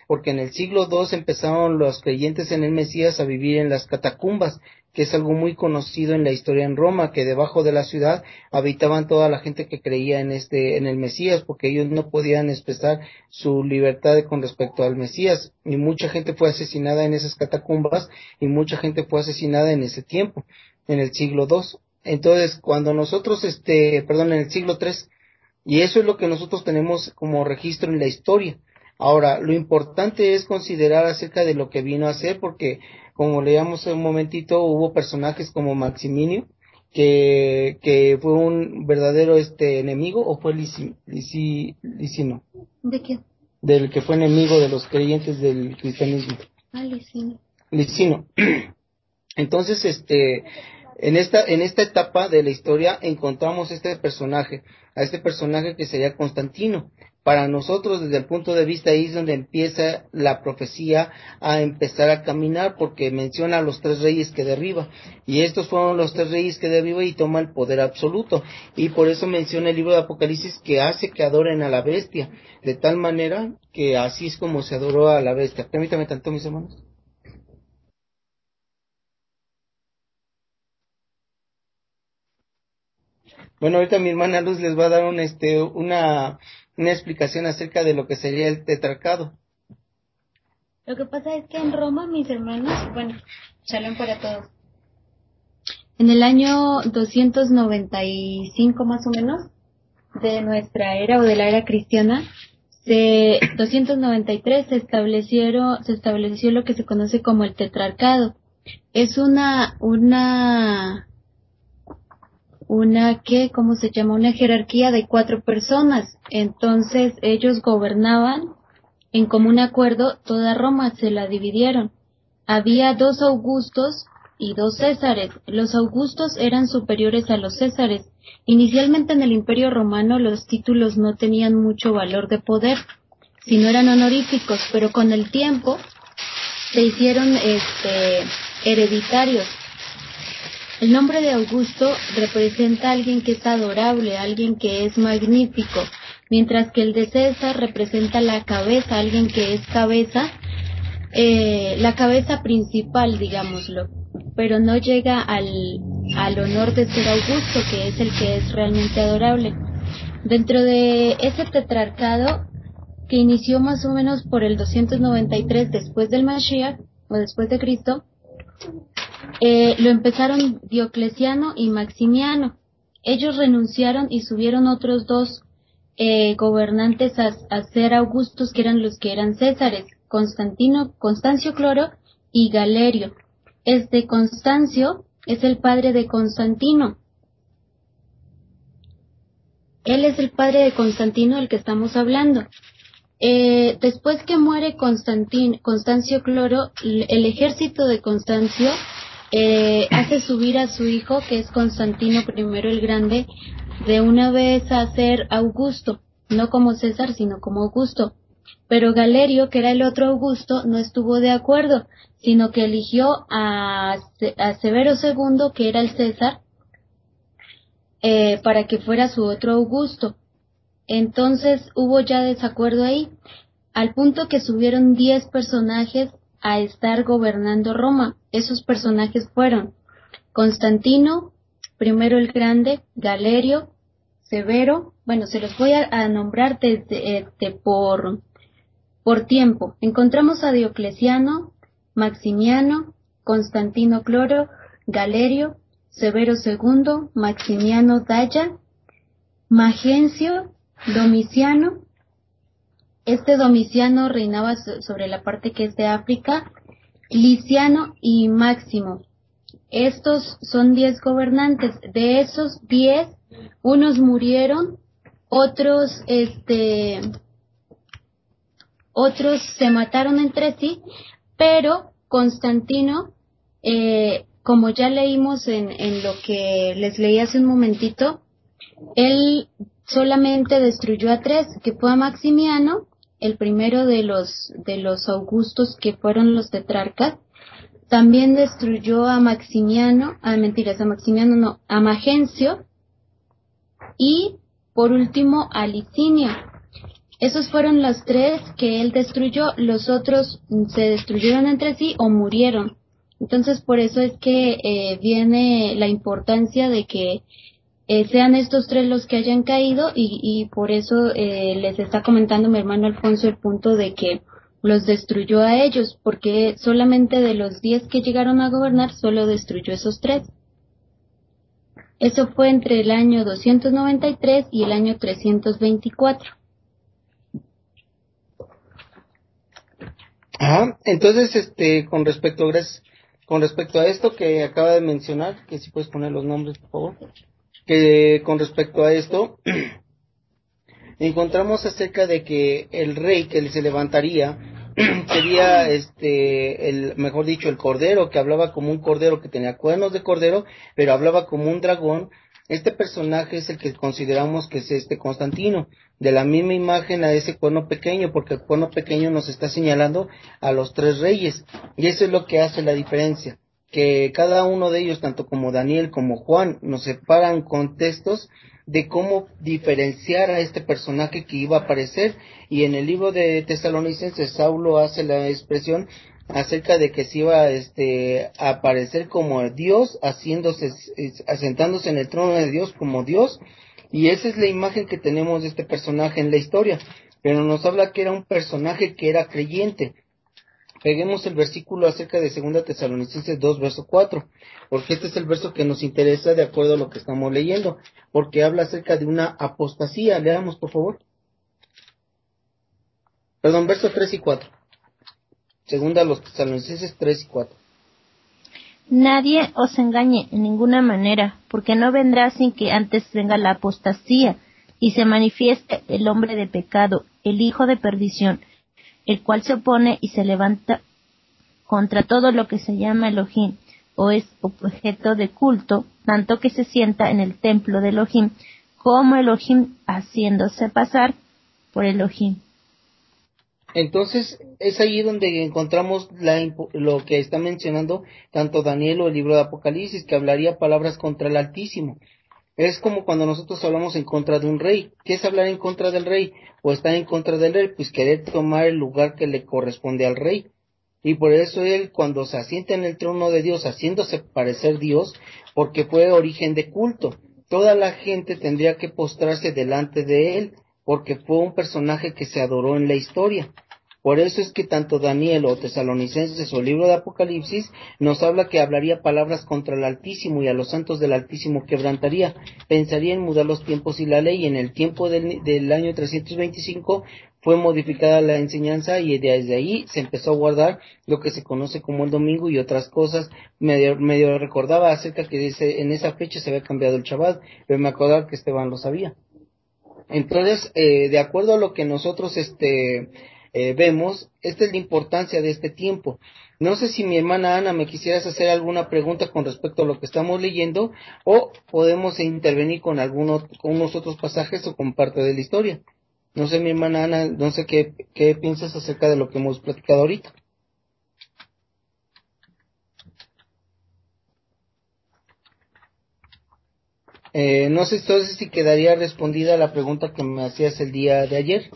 A: porque en el siglo dos empezaron los creyentes en el Mesías a vivir en las catacumbas, que es algo muy conocido en la historia en Roma, que debajo de la ciudad habitaban toda la gente que creía en este, en el Mesías, porque ellos no podían expresar su libertad con respecto al Mesías, y mucha gente fue asesinada en esas catacumbas, y mucha gente fue asesinada en ese tiempo, en el siglo dos. Entonces, cuando nosotros, este, perdón, en el siglo tres, y eso es lo que nosotros tenemos como registro en la historia. Ahora, lo importante es considerar acerca de lo que vino a hacer, porque como leíamos un momentito, hubo personajes como Maximinio, que, que fue un verdadero este enemigo, o fue Lici, Lici, Licino.
E: ¿De qué?
A: Del que fue enemigo de los creyentes del cristianismo.
E: Ah, Licino.
A: Licino. Entonces, este, en esta, en esta etapa de la historia encontramos este personaje, a este personaje que sería Constantino. Para nosotros, desde el punto de vista ahí es donde empieza la profecía a empezar a caminar, porque menciona a los tres reyes que derriba, y estos fueron los tres reyes que derriba y toma el poder absoluto, y por eso menciona el libro de Apocalipsis que hace que adoren a la bestia, de tal manera que así es como se adoró a la bestia. Permítame tanto, mis hermanos. Bueno, ahorita mi hermana Luz les va a dar un, este, una, una explicación acerca de lo que sería el tetrarcado.
E: Lo que pasa es que en Roma, mis hermanos, bueno, shalom para todos. En el año doscientos noventa y cinco más o menos de nuestra era o de la era cristiana, se, doscientos noventa y tres se establecieron, se estableció lo que se conoce como el tetrarcado. Es una, una, una, ¿qué? ¿Cómo se llama? Una jerarquía de cuatro personas. Entonces ellos gobernaban en común acuerdo toda Roma, se la dividieron. Había dos Augustos y dos Césares. Los Augustos eran superiores a los Césares. Inicialmente en el Imperio Romano los títulos no tenían mucho valor de poder, sino eran honoríficos, pero con el tiempo se hicieron este, hereditarios. El nombre de Augusto representa a alguien que es adorable, a alguien que es magnífico, mientras que el de César representa la cabeza, alguien que es cabeza, eh, la cabeza principal, digámoslo, pero no llega al, al honor de ser Augusto, que es el que es realmente adorable. Dentro de ese tetrarcado, que inició más o menos por el doscientos noventa y tres después del Mashiach, o después de Cristo, eh, lo empezaron Diocleciano y Maximiano. Ellos renunciaron y subieron otros dos eh, gobernantes a, a ser Augustos, que eran los que eran Césares, Constantino, Constancio Cloro y Galerio. Este Constancio es el padre de Constantino. Él es el padre de Constantino del que estamos hablando. Eh, después que muere Constantin, Constancio Cloro, el ejército de Constancio eh, hace subir a su hijo, que es Constantino primero el Grande, de una vez a ser Augusto, no como César, sino como Augusto. Pero Galerio, que era el otro Augusto, no estuvo de acuerdo, sino que eligió a, a Severo segundo, que era el César, eh, para que fuera su otro Augusto. Entonces hubo ya desacuerdo ahí, al punto que subieron diez personajes a estar gobernando Roma. Esos personajes fueron Constantino, primero el Grande, Galerio, Severo. Bueno, se los voy a, a nombrar desde, este, por, por tiempo. Encontramos a Diocleciano, Maximiano, Constantino Cloro, Galerio, Severo segundo, Maximiano Daya, Magencio, Domiciano. Este Domiciano reinaba sobre la parte que es de África, Liciano y Máximo. Estos son diez gobernantes. De esos diez, unos murieron, otros, este, otros se mataron entre sí, pero Constantino, eh, como ya leímos en, en lo que les leí hace un momentito, él solamente destruyó a tres, que fue a Maximiano, el primero de los de los Augustos que fueron los tetrarcas. También destruyó a Maximiano, a mentiras, a Maximiano no, a Magencio, y por último a Licinio. Esos fueron los tres que él destruyó, los otros se destruyeron entre sí o murieron. Entonces por eso es que eh, viene la importancia de que eh, sean estos tres los que hayan caído y, y por eso eh, les está comentando mi hermano Alfonso el punto de que los destruyó a ellos, porque solamente de los diez que llegaron a gobernar solo destruyó esos tres. Eso fue entre el año doscientos noventa y tres y el año trescientos veinticuatro.
A: Ajá, entonces, este, con respecto, gracias, con respecto a esto que acaba de mencionar, que si puedes poner los nombres, por favor, que con respecto a esto, encontramos acerca de que el rey que se levantaría sería, este, el, mejor dicho, el cordero, que hablaba como un cordero, que tenía cuernos de cordero, pero hablaba como un dragón. Este personaje es el que consideramos que es este Constantino, de la misma imagen a ese cuerno pequeño, porque el cuerno pequeño nos está señalando a los tres reyes, y eso es lo que hace la diferencia, que cada uno de ellos, tanto como Daniel como Juan, nos separan contextos de cómo diferenciar a este personaje que iba a aparecer, y en el libro de Tesalonicenses Saulo hace la expresión acerca de que se iba este, a aparecer como Dios, haciéndose, asentándose en el trono de Dios como Dios, y esa es la imagen que tenemos de este personaje en la historia, pero nos habla que era un personaje que era creyente. Peguemos el versículo acerca de segunda Tesalonicenses dos, verso cuatro, porque este es el verso que nos interesa de acuerdo a lo que estamos leyendo, porque habla acerca de una apostasía. Leamos, por favor. Perdón, versos tres y cuatro. Segunda a los Tesalonicenses tres y cuatro.
C: Nadie os engañe en ninguna manera, porque no vendrá sin que antes venga la apostasía, y se manifieste el hombre de pecado, el hijo de perdición, el cual se opone y se levanta contra todo lo que se llama Elohim, o es objeto de culto, tanto que se sienta en el templo de Elohim, como Elohim haciéndose pasar por Elohim.
A: Entonces, es ahí donde encontramos la, lo que está mencionando tanto Daniel o el libro de Apocalipsis, que hablaría palabras contra el Altísimo. Es como cuando nosotros hablamos en contra de un rey. ¿Qué es hablar en contra del rey? O estar en contra del rey, pues querer tomar el lugar que le corresponde al rey. Y por eso él, cuando se asienta en el trono de Dios, haciéndose parecer Dios, porque fue origen de culto, toda la gente tendría que postrarse delante de él, porque fue un personaje que se adoró en la historia. Por eso es que tanto Daniel o Tesalonicenses o el libro de Apocalipsis nos habla que hablaría palabras contra el Altísimo, y a los santos del Altísimo quebrantaría. Pensaría en mudar los tiempos y la ley, y en el tiempo del, del año trescientos veinticinco fue modificada la enseñanza, y desde ahí se empezó a guardar lo que se conoce como el domingo y otras cosas. Medio, medio recordaba acerca que ese, en esa fecha se había cambiado el Shabbat, pero me acordaba que Esteban lo sabía. Entonces, eh, de acuerdo a lo que nosotros este eh, vemos, esta es la importancia de este tiempo. No sé si mi hermana Ana me quisieras hacer alguna pregunta con respecto a lo que estamos leyendo, o podemos intervenir con algunos, con unos otros pasajes o con parte de la historia. No sé, mi hermana Ana, no sé qué, qué piensas acerca de lo que hemos platicado ahorita. Eh, no sé entonces si quedaría respondida la pregunta que me hacías el día de ayer.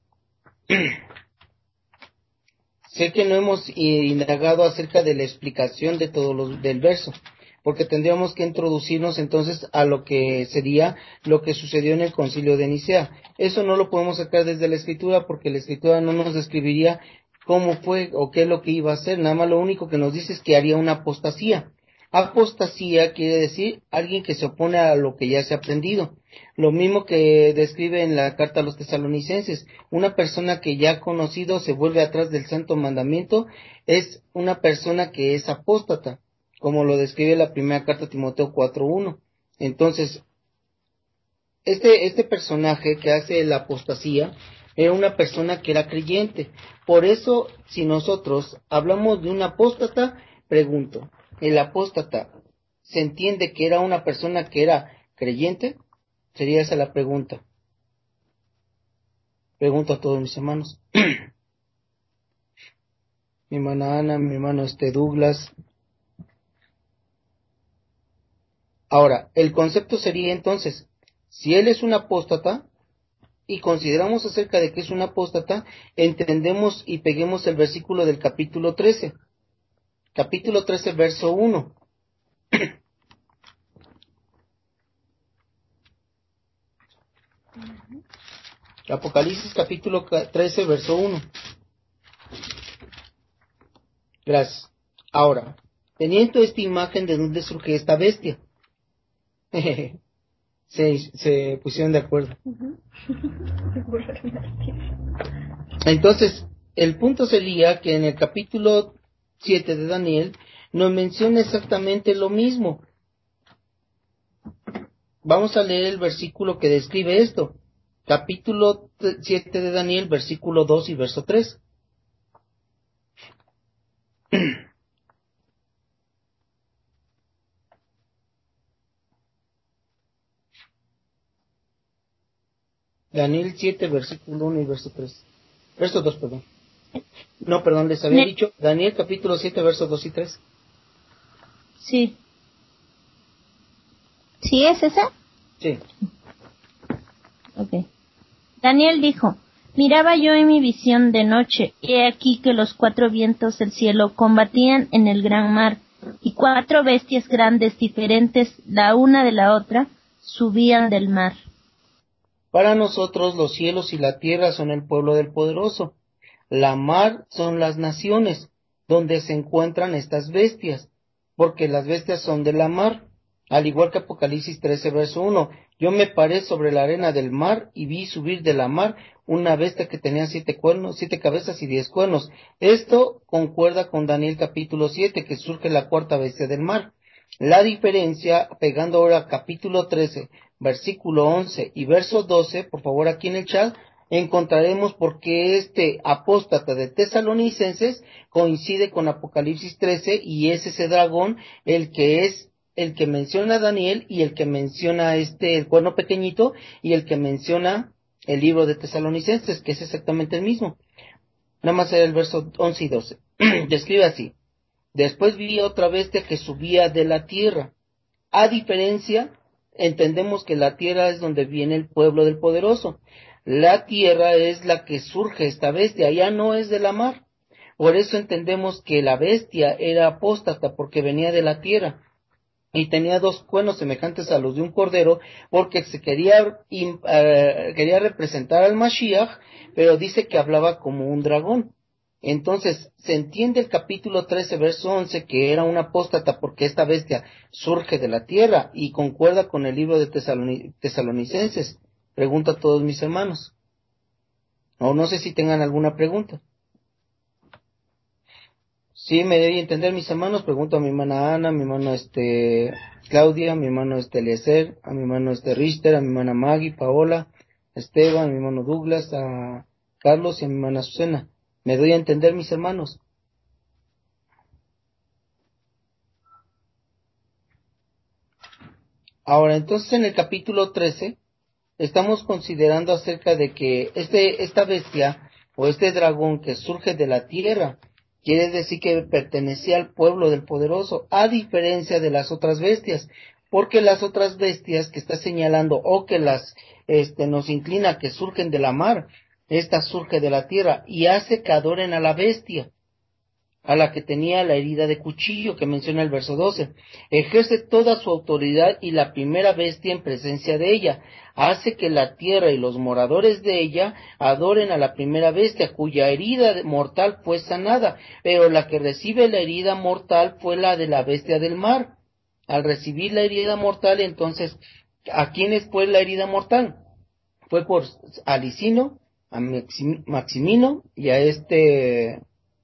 A: Sé que no hemos indagado acerca de la explicación de todos los del verso, porque tendríamos que introducirnos entonces a lo que sería lo que sucedió en el Concilio de Nicea. Eso no lo podemos sacar desde la Escritura, porque la Escritura no nos describiría cómo fue o qué es lo que iba a hacer. Nada más lo único que nos dice es que haría una apostasía. Apostasía quiere decir alguien que se opone a lo que ya se ha aprendido. Lo mismo que describe en la carta a los Tesalonicenses, una persona que ya ha conocido se vuelve atrás del santo mandamiento, es una persona que es apóstata, como lo describe la primera carta a Timoteo cuatro uno. Entonces, este, este personaje que hace la apostasía era una persona que era creyente. Por eso, si nosotros hablamos de un apóstata, pregunto, ¿el apóstata se entiende que era una persona que era creyente? Sería esa la pregunta. Pregunto a todos mis hermanos. Mi hermana Ana, mi hermano este Douglas. Ahora, el concepto sería entonces, si él es un apóstata, y consideramos acerca de que es un apóstata, entendemos y peguemos el versículo del capítulo trece. Capítulo trece, verso uno. Apocalipsis capítulo trece, verso uno. Gracias. Ahora, teniendo esta imagen de dónde surge esta bestia. se, se pusieron de acuerdo. Entonces, el punto sería que en el capítulo siete de Daniel nos menciona exactamente lo mismo. Vamos a leer el versículo que describe esto. Capítulo siete de Daniel, versículo dos y verso tres. Daniel siete, versículo uno y verso tres. Verso dos, perdón. No, perdón, les había
C: Ne-
A: dicho Daniel capítulo siete, versos dos y tres.
C: Sí. ¿Sí es esa?
A: Sí.
C: Ok. Daniel dijo, miraba yo en mi visión de noche, he aquí que los cuatro vientos del cielo combatían en el gran mar, y cuatro bestias grandes diferentes la una de la otra subían del mar.
A: Para nosotros los cielos y la tierra son el pueblo del poderoso. La mar son las naciones donde se encuentran estas bestias, porque las bestias son de la mar. Al igual que Apocalipsis trece, verso uno, yo me paré sobre la arena del mar y vi subir de la mar una bestia que tenía siete cuernos, siete cabezas y diez cuernos. Esto concuerda con Daniel capítulo siete, que surge la cuarta bestia del mar. La diferencia, pegando ahora a capítulo trece, versículo once y verso doce, por favor aquí en el chat, encontraremos por qué este apóstata de Tesalonicenses coincide con Apocalipsis trece y es ese dragón el que es el que menciona Daniel y el que menciona este el cuerno pequeñito y el que menciona el libro de Tesalonicenses, que es exactamente el mismo. Nada más era el verso once y doce. Describe así: después vi otra bestia que subía de la tierra. A diferencia, entendemos que la tierra es donde viene el pueblo del poderoso. La tierra es la que surge esta bestia, ya no es de la mar. Por eso entendemos que la bestia era apóstata, porque venía de la tierra y tenía dos cuernos semejantes a los de un cordero, porque se quería, uh, quería representar al Mashiach, pero dice que hablaba como un dragón. Entonces, se entiende el capítulo trece, verso once, que era un apóstata porque esta bestia surge de la tierra y concuerda con el libro de Tesaloni- Tesalonicenses. Pregunto a todos mis hermanos. O no sé si tengan alguna pregunta. Sí, me debe entender, mis hermanos. Pregunto a mi hermana Ana, a mi hermano este Claudia, a mi hermano este Eliezer, a mi hermano este Richter, a mi hermana Maggie, Paola, Esteban, a mi hermano Douglas, a Carlos y a mi hermana Azucena. ¿Me doy a entender, mis hermanos? Ahora, entonces en el capítulo trece estamos considerando acerca de que este esta bestia o este dragón que surge de la tierra quiere decir que pertenecía al pueblo del poderoso, a diferencia de las otras bestias, porque las otras bestias que está señalando o que las este nos inclina que surgen de la mar, esta surge de la tierra y hace que adoren a la bestia, a la que tenía la herida de cuchillo que menciona el verso doce. Ejerce toda su autoridad y la primera bestia en presencia de ella. Hace que la tierra y los moradores de ella adoren a la primera bestia, cuya herida mortal fue sanada, pero la que recibe la herida mortal fue la de la bestia del mar. Al recibir la herida mortal, entonces, ¿a quiénes fue la herida mortal? Fue por a Licino, a Maximino y a este...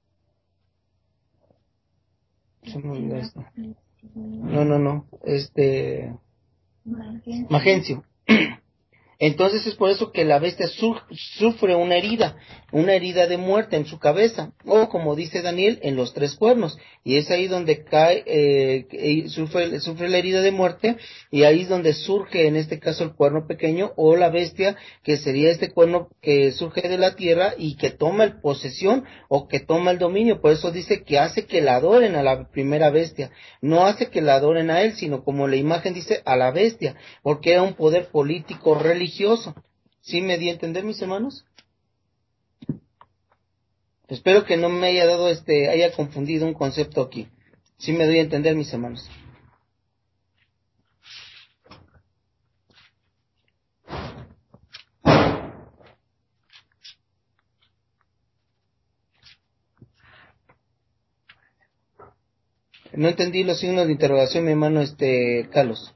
A: Se me olvidó esto. No, no, no. Este. Magencio. Entonces es por eso que la bestia su- sufre una herida, una herida de muerte en su cabeza, o como dice Daniel, en los tres cuernos, y es ahí donde cae, eh, y sufre, sufre la herida de muerte, y ahí es donde surge en este caso el cuerno pequeño, o la bestia, que sería este cuerno que surge de la tierra, y que toma el posesión, o que toma el dominio. Por eso dice que hace que la adoren a la primera bestia, no hace que la adoren a él, sino como la imagen dice, a la bestia, porque era un poder político religioso. ¿Sí me di a entender, mis hermanos? Espero que no me haya dado este, haya confundido un concepto aquí. ¿Sí me doy a entender, mis hermanos? No entendí los signos de interrogación, mi hermano, este, Carlos.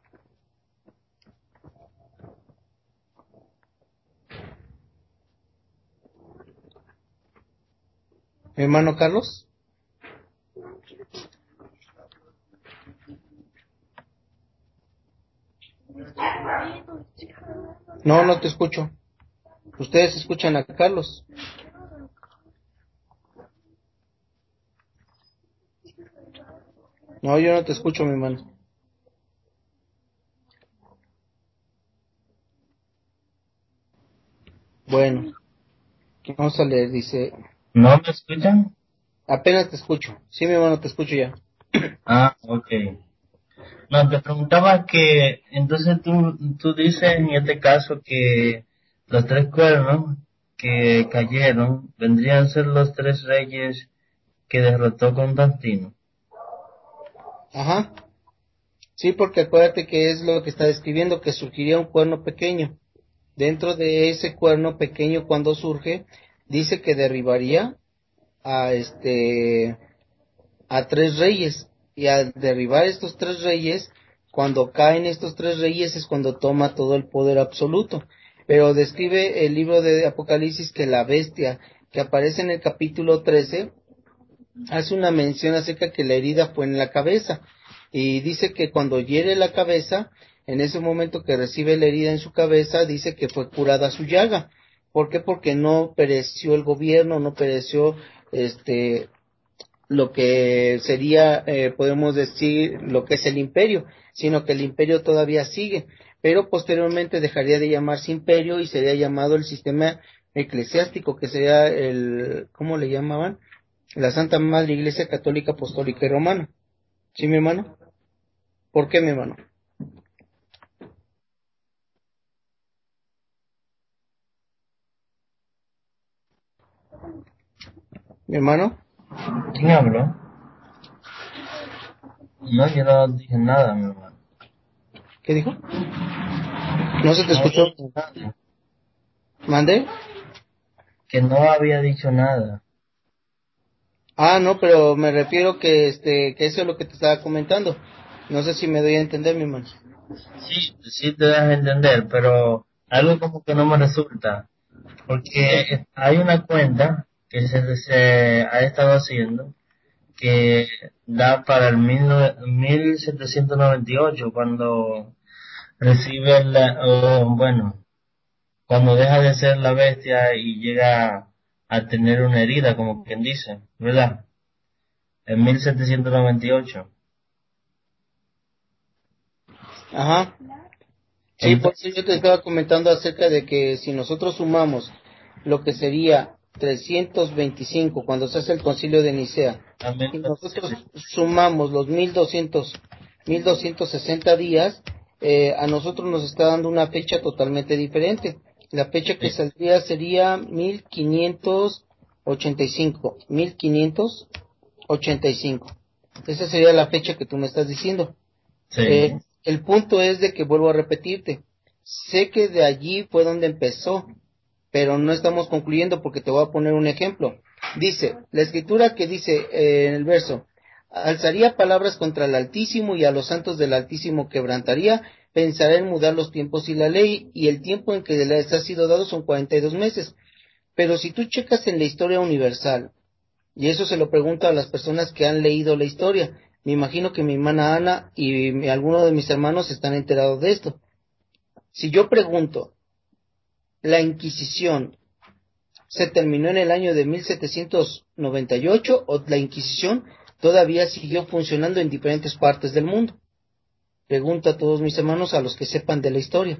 A: Mi hermano Carlos. No, no te escucho. Ustedes escuchan a Carlos. No, yo no te escucho, mi hermano. Bueno, vamos a leer, dice...
G: ¿No me escuchan?
A: Apenas te escucho. Sí, mi hermano, te escucho ya.
G: Ah, ok. No, te preguntaba que, entonces tú, tú dices en este caso que los tres cuernos que cayeron vendrían a ser los tres reyes que derrotó Constantino.
A: Ajá. Sí, porque acuérdate que es lo que está describiendo, que surgiría un cuerno pequeño. Dentro de ese cuerno pequeño, cuando surge, dice que derribaría a este a tres reyes, y al derribar estos tres reyes, cuando caen estos tres reyes es cuando toma todo el poder absoluto. Pero describe el libro de Apocalipsis que la bestia que aparece en el capítulo trece hace una mención acerca que la herida fue en la cabeza, y dice que cuando hiere la cabeza, en ese momento que recibe la herida en su cabeza, dice que fue curada su llaga. ¿Por qué? Porque no pereció el gobierno, no pereció este lo que sería, eh, podemos decir, lo que es el imperio, sino que el imperio todavía sigue, pero posteriormente dejaría de llamarse imperio y sería llamado el sistema eclesiástico, que sería el, ¿cómo le llamaban? La Santa Madre Iglesia Católica Apostólica y Romana. ¿Sí, mi hermano? ¿Por qué, mi hermano? ¿Mi hermano?
G: ¿Quién habló? No, yo no dije nada, mi hermano.
A: ¿Qué dijo? ¿No se te
G: No
A: escuchó?
G: había dicho nada.
A: ¿Mandé?
G: Que no había dicho nada.
A: Ah, no, pero me refiero que este, que eso es lo que te estaba comentando. No sé si me doy a entender, mi hermano.
G: Sí, sí te das a entender, pero algo como que no me resulta. Porque hay una cuenta que se, se ha estado haciendo que da para el mil nove- mil setecientos noventa y ocho cuando recibe la, o, bueno, cuando deja de ser la bestia y llega a tener una herida, como quien dice, ¿verdad? En mil setecientos noventa y ocho.
A: Ajá. Sí, por eso yo te
G: Entonces,
A: estaba comentando acerca de que si nosotros sumamos lo que sería trescientos veinticinco cuando se hace el concilio de Nicea,
G: a mil-
A: y nosotros sumamos los mil doscientos, mil doscientos sesenta días, eh, a nosotros nos está dando una fecha totalmente diferente. La fecha que
G: sí,
A: saldría sería mil quinientos ochenta y cinco, mil quinientos ochenta y cinco. Esa sería la fecha que tú me estás diciendo.
G: sí,
A: Eh, el punto es de que vuelvo a repetirte, sé que de allí fue donde empezó, pero no estamos concluyendo porque te voy a poner un ejemplo. Dice, la escritura que dice eh, en el verso, alzaría palabras contra el Altísimo y a los santos del Altísimo quebrantaría, pensará en mudar los tiempos y la ley, y el tiempo en que les ha sido dado son cuarenta y dos meses. Pero si tú checas en la historia universal, y eso se lo pregunto a las personas que han leído la historia. Me imagino que mi hermana Ana y mi- algunos de mis hermanos están enterados de esto. Si yo pregunto, ¿la Inquisición se terminó en el año de mil setecientos noventa y ocho o la Inquisición todavía siguió funcionando en diferentes partes del mundo? Pregunto a todos mis hermanos, a los que sepan de la historia.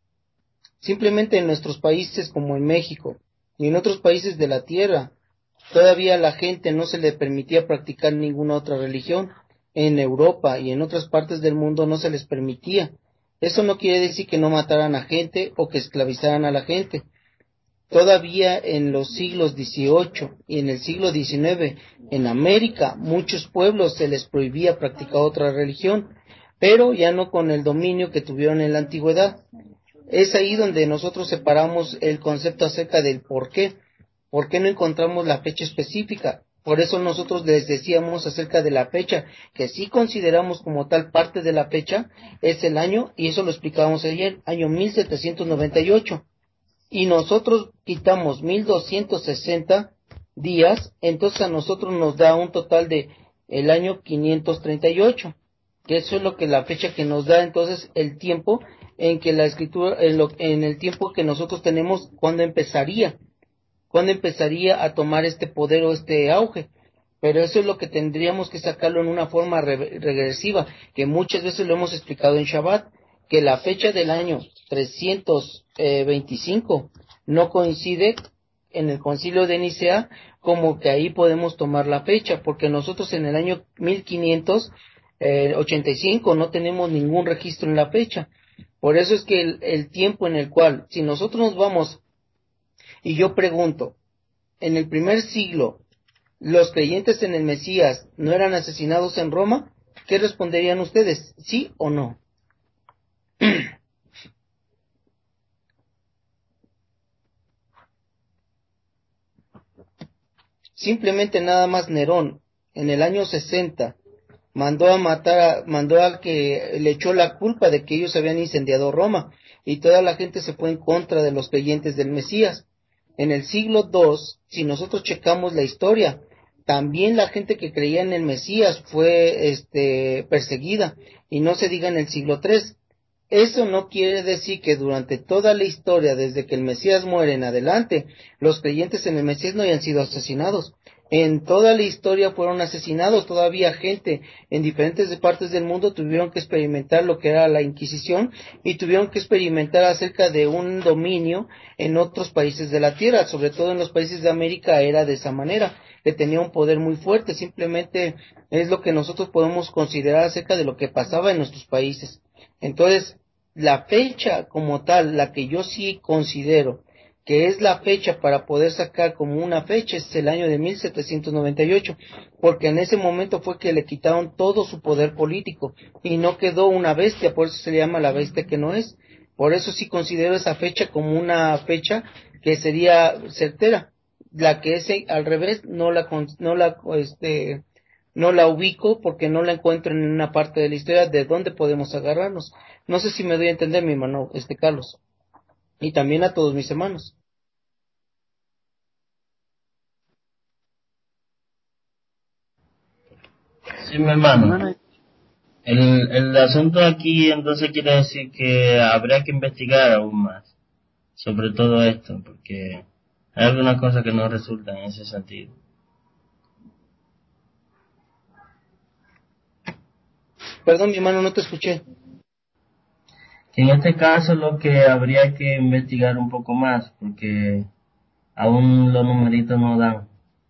A: Simplemente en nuestros países como en México y en otros países de la tierra, todavía a la gente no se le permitía practicar ninguna otra religión. En Europa y en otras partes del mundo no se les permitía. Eso no quiere decir que no mataran a gente o que esclavizaran a la gente. Todavía en los siglos dieciocho y en el siglo diecinueve, en América, muchos pueblos se les prohibía practicar otra religión, pero ya no con el dominio que tuvieron en la antigüedad. Es ahí donde nosotros separamos el concepto acerca del por qué. ¿Por qué no encontramos la fecha específica? Por eso nosotros les decíamos acerca de la fecha, que sí consideramos como tal parte de la fecha, es el año, y eso lo explicábamos ayer, año mil setecientos noventa y ocho. Y nosotros quitamos mil doscientos sesenta días, entonces a nosotros nos da un total de el año quinientos treinta y ocho, que eso es lo que la fecha que nos da entonces el tiempo en que la escritura, en, lo, en el tiempo que nosotros tenemos, cuando empezaría, cuando empezaría a tomar este poder o este auge. Pero eso es lo que tendríamos que sacarlo en una forma re- regresiva, que muchas veces lo hemos explicado en Shabbat, que la fecha del año trescientos veinticinco no coincide en el concilio de Nicea, como que ahí podemos tomar la fecha, porque nosotros en el año mil quinientos ochenta y cinco no tenemos ningún registro en la fecha. Por eso es que el, el tiempo en el cual, si nosotros nos vamos, y yo pregunto, en el primer siglo, ¿los creyentes en el Mesías no eran asesinados en Roma? ¿Qué responderían ustedes? ¿Sí o no? Simplemente nada más Nerón, en el año sesenta, mandó a matar, a, mandó al que le echó la culpa de que ellos habían incendiado Roma, y toda la gente se fue en contra de los creyentes del Mesías. En el siglo dos, si nosotros checamos la historia, también la gente que creía en el Mesías fue este, perseguida, y no se diga en el siglo tres. Eso no quiere decir que durante toda la historia, desde que el Mesías muere en adelante, los creyentes en el Mesías no hayan sido asesinados. En toda la historia fueron asesinados, todavía gente en diferentes partes del mundo tuvieron que experimentar lo que era la Inquisición y tuvieron que experimentar acerca de un dominio en otros países de la tierra, sobre todo en los países de América era de esa manera, que tenía un poder muy fuerte, simplemente es lo que nosotros podemos considerar acerca de lo que pasaba en nuestros países. Entonces, la fecha como tal, la que yo sí considero que es la fecha para poder sacar como una fecha, es el año de mil setecientos noventa y ocho, porque en ese momento fue que le quitaron todo su poder político y no quedó una bestia, por eso se le llama la bestia que no es. Por eso sí considero esa fecha como una fecha que sería certera. La que es al revés no la no la este no la ubico porque no la encuentro en una parte de la historia de dónde podemos agarrarnos. No sé si me doy a entender, mi hermano, este Carlos, y también a todos mis hermanos.
G: Sí, mi hermano. El, el asunto aquí entonces quiere decir que habría que investigar aún más sobre todo esto, porque hay algunas cosas que no resultan en ese sentido.
A: Perdón, mi hermano, no te escuché.
G: En este caso lo que habría que investigar un poco más, porque aún los numeritos no dan.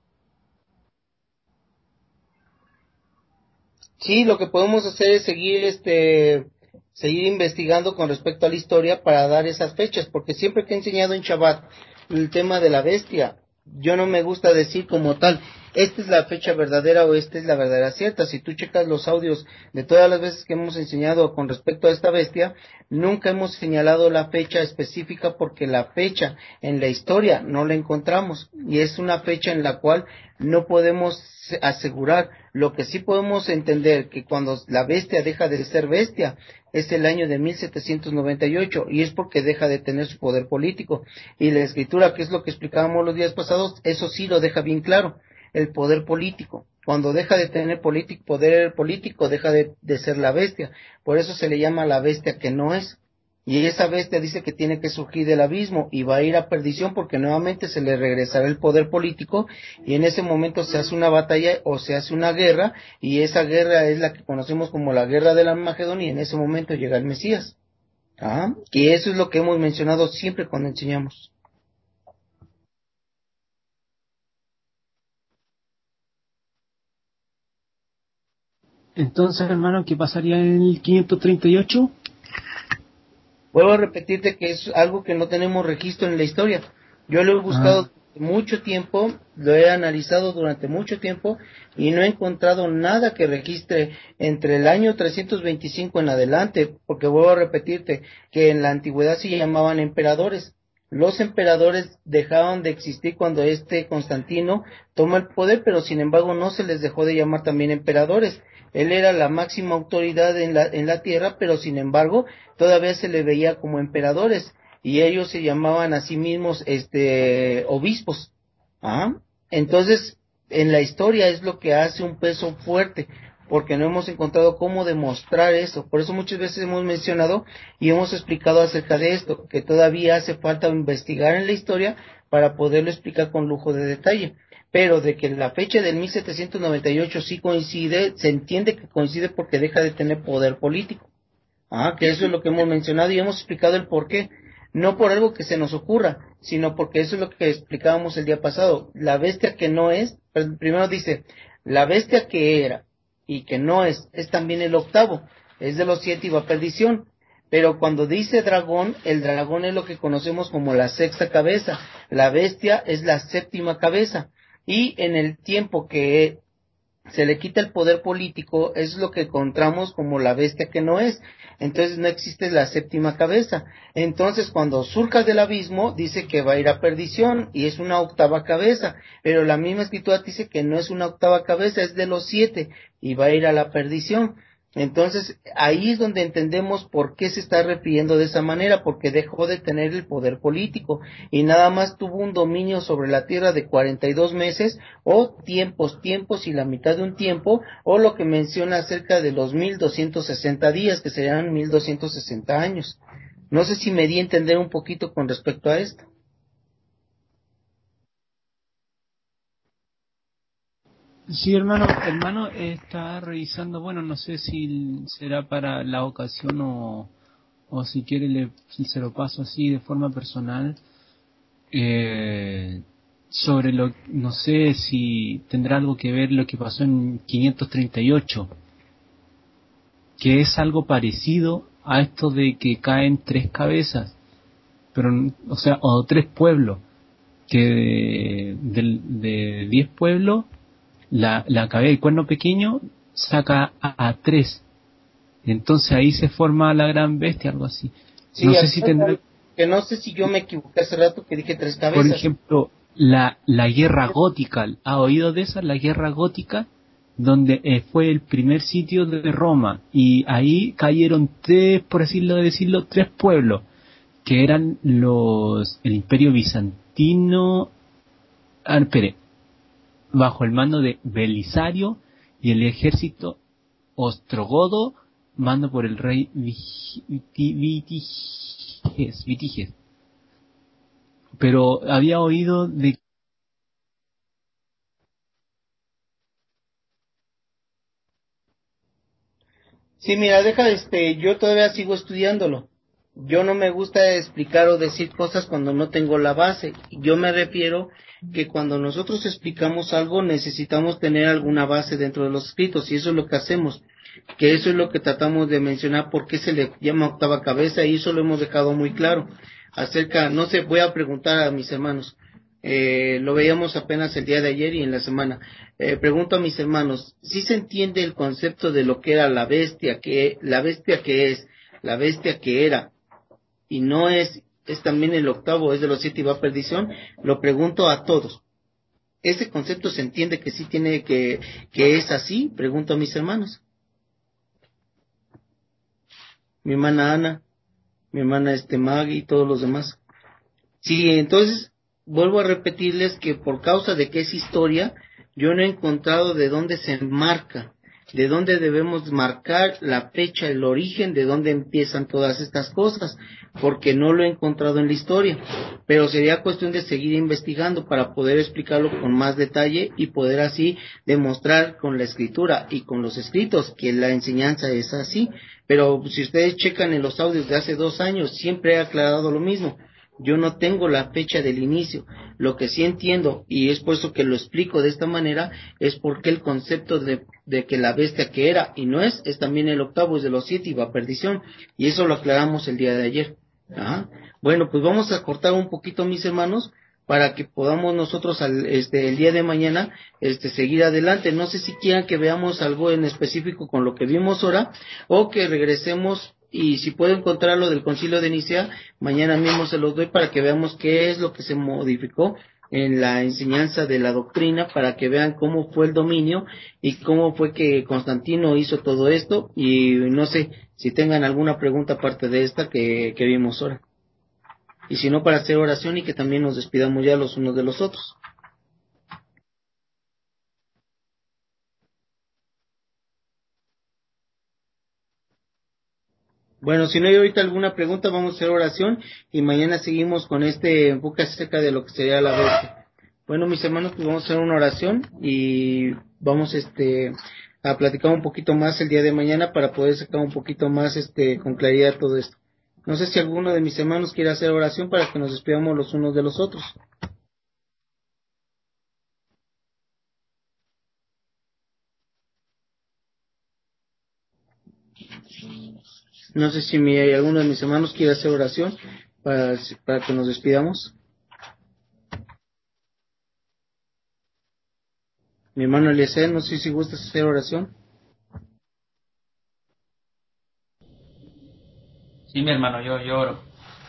A: Sí, lo que podemos hacer es seguir este seguir investigando con respecto a la historia para dar esas fechas, porque siempre que he enseñado en Shabbat el tema de la bestia, yo no me gusta decir como tal, esta es la fecha verdadera o esta es la verdadera cierta. Si tú checas los audios de todas las veces que hemos enseñado con respecto a esta bestia, nunca hemos señalado la fecha específica porque la fecha en la historia no la encontramos y es una fecha en la cual no podemos asegurar. Lo que sí podemos entender que cuando la bestia deja de ser bestia es el año de mil setecientos noventa y ocho y es porque deja de tener su poder político, y la escritura, que es lo que explicábamos los días pasados, eso sí lo deja bien claro, el poder político. Cuando deja de tener poder político deja de, de ser la bestia, por eso se le llama la bestia que no es. Y esa bestia dice que tiene que surgir del abismo y va a ir a perdición porque nuevamente se le regresará el poder político y en ese momento se hace una batalla o se hace una guerra y esa guerra es la que conocemos como la guerra del Armagedón y en ese momento llega el Mesías. ¿Ah? Y eso es lo que hemos mencionado siempre cuando enseñamos.
D: Entonces, hermano, ¿qué pasaría en el quinientos treinta y ocho?
A: Vuelvo a repetirte que es algo que no tenemos registro en la historia. Yo lo he buscado
D: Ah.
A: mucho tiempo, lo he analizado durante mucho tiempo y no he encontrado nada que registre entre el año trescientos veinticinco en adelante, porque vuelvo a repetirte que en la antigüedad se llamaban emperadores. Los emperadores dejaron de existir cuando este Constantino toma el poder, pero sin embargo no se les dejó de llamar también emperadores. Él era la máxima autoridad en la, en la tierra, pero sin embargo todavía se le veía como emperadores y ellos se llamaban a sí mismos este obispos. ¿Ah? Entonces, en la historia es lo que hace un peso fuerte, porque no hemos encontrado cómo demostrar eso. Por eso muchas veces hemos mencionado y hemos explicado acerca de esto, que todavía hace falta investigar en la historia para poderlo explicar con lujo de detalle. Pero de que la fecha del mil setecientos noventa y ocho sí coincide, se entiende que coincide porque deja de tener poder político. Ah, que eso es lo que hemos mencionado y hemos explicado el por qué. No por algo que se nos ocurra, sino porque eso es lo que explicábamos el día pasado. La bestia que no es, primero dice, la bestia que era y que no es, es también el octavo, es de los siete y va a perdición. Pero cuando dice dragón, el dragón es lo que conocemos como la sexta cabeza, la bestia es la séptima cabeza. Y en el tiempo que se le quita el poder político, es lo que encontramos como la bestia que no es. Entonces no existe la séptima cabeza. Entonces cuando surca del abismo, dice que va a ir a perdición y es una octava cabeza, pero la misma escritura dice que no es una octava cabeza, es de los siete y va a ir a la perdición. Entonces ahí es donde entendemos por qué se está refiriendo de esa manera, porque dejó de tener el poder político y nada más tuvo un dominio sobre la tierra de cuarenta y dos meses o tiempos, tiempos y la mitad de un tiempo, o lo que menciona acerca de los mil doscientos sesenta días, que serían mil doscientos sesenta años. No sé si me di a entender un poquito con respecto a esto.
D: Sí, hermano, hermano, está revisando, bueno, no sé si será para la ocasión o, o si quiere le, se lo paso así de forma personal, eh, sobre lo, no sé si tendrá algo que ver lo que pasó en quinientos treinta y ocho, que es algo parecido a esto de que caen tres cabezas, pero, o sea, o tres pueblos, que de, de, de diez pueblos, la, la cabeza del cuerno pequeño saca a, a tres. Entonces ahí se forma la gran bestia, algo así.
A: Sí,
D: No sé si tendrá,
A: que no sé si yo me equivoqué hace rato que dije tres cabezas.
D: por ejemplo, la, la guerra gótica. ¿Ha oído de esa? La guerra gótica, donde eh, fue el primer sitio de Roma. Y ahí cayeron tres, por decirlo, decirlo, tres pueblos, que eran los, el imperio bizantino, ah, espere, bajo el mando de Belisario, y el ejército ostrogodo, mando por el rey Vitiges, Vitiges. Pero había oído de...
A: Sí, mira, deja, este, yo todavía sigo estudiándolo. Yo no me gusta explicar o decir cosas cuando no tengo la base. Yo me refiero que cuando nosotros explicamos algo necesitamos tener alguna base dentro de los escritos y eso es lo que hacemos. Que eso es lo que tratamos de mencionar, por qué se le llama octava cabeza y eso lo hemos dejado muy claro. Acerca, no sé, voy a preguntar a mis hermanos. Eh, lo veíamos apenas el día de ayer y en la semana. Eh, pregunto a mis hermanos, ¿sí se entiende el concepto de lo que era la bestia, que la bestia que es, la bestia que era y no es, es también el octavo, es de los siete y va a perdición? Lo pregunto a todos. ¿Ese concepto se entiende que sí tiene que, que es así? Pregunto a mis hermanos. Mi hermana Ana, mi hermana este Maggie y todos los demás. Sí, entonces vuelvo a repetirles que por causa de que es historia, yo no he encontrado de dónde se marca, de dónde debemos marcar la fecha, el origen, de dónde empiezan todas estas cosas, porque no lo he encontrado en la historia, pero sería cuestión de seguir investigando para poder explicarlo con más detalle y poder así demostrar con la escritura y con los escritos que la enseñanza es así. Pero si ustedes checan en los audios de hace dos años, siempre he aclarado lo mismo. Yo no tengo la fecha del inicio. Lo que sí entiendo, y es por eso que lo explico de esta manera, es porque el concepto de, de que la bestia que era y no es, es también el octavo, es de los siete y va a perdición, y eso lo aclaramos el día de ayer. Ajá. Bueno, pues vamos a cortar un poquito, mis hermanos, para que podamos nosotros al, este, el día de mañana este, seguir adelante. No sé si quieran que veamos algo en específico con lo que vimos ahora, o que regresemos, y si puedo encontrar lo del concilio de Nicea, mañana mismo se los doy para que veamos qué es lo que se modificó en la enseñanza de la doctrina, para que vean cómo fue el dominio y cómo fue que Constantino hizo todo esto. Y no sé si tengan alguna pregunta aparte de esta que, que vimos ahora. Y si no, para hacer oración y que también nos despidamos ya los unos de los otros. Bueno, si no hay ahorita alguna pregunta, vamos a hacer oración y mañana seguimos con este enfoque acerca de lo que sería la bestia. Bueno, mis hermanos, pues vamos a hacer una oración y vamos este a platicar un poquito más el día de mañana para poder sacar un poquito más este con claridad todo esto. No sé si alguno de mis hermanos quiere hacer oración para que nos despidamos los unos de los otros. No sé si mi, alguno de mis hermanos quiere hacer oración para, para que nos despidamos. Mi hermano Eliezer, no sé si gustas hacer oración.
D: Sí, mi hermano, yo lloro.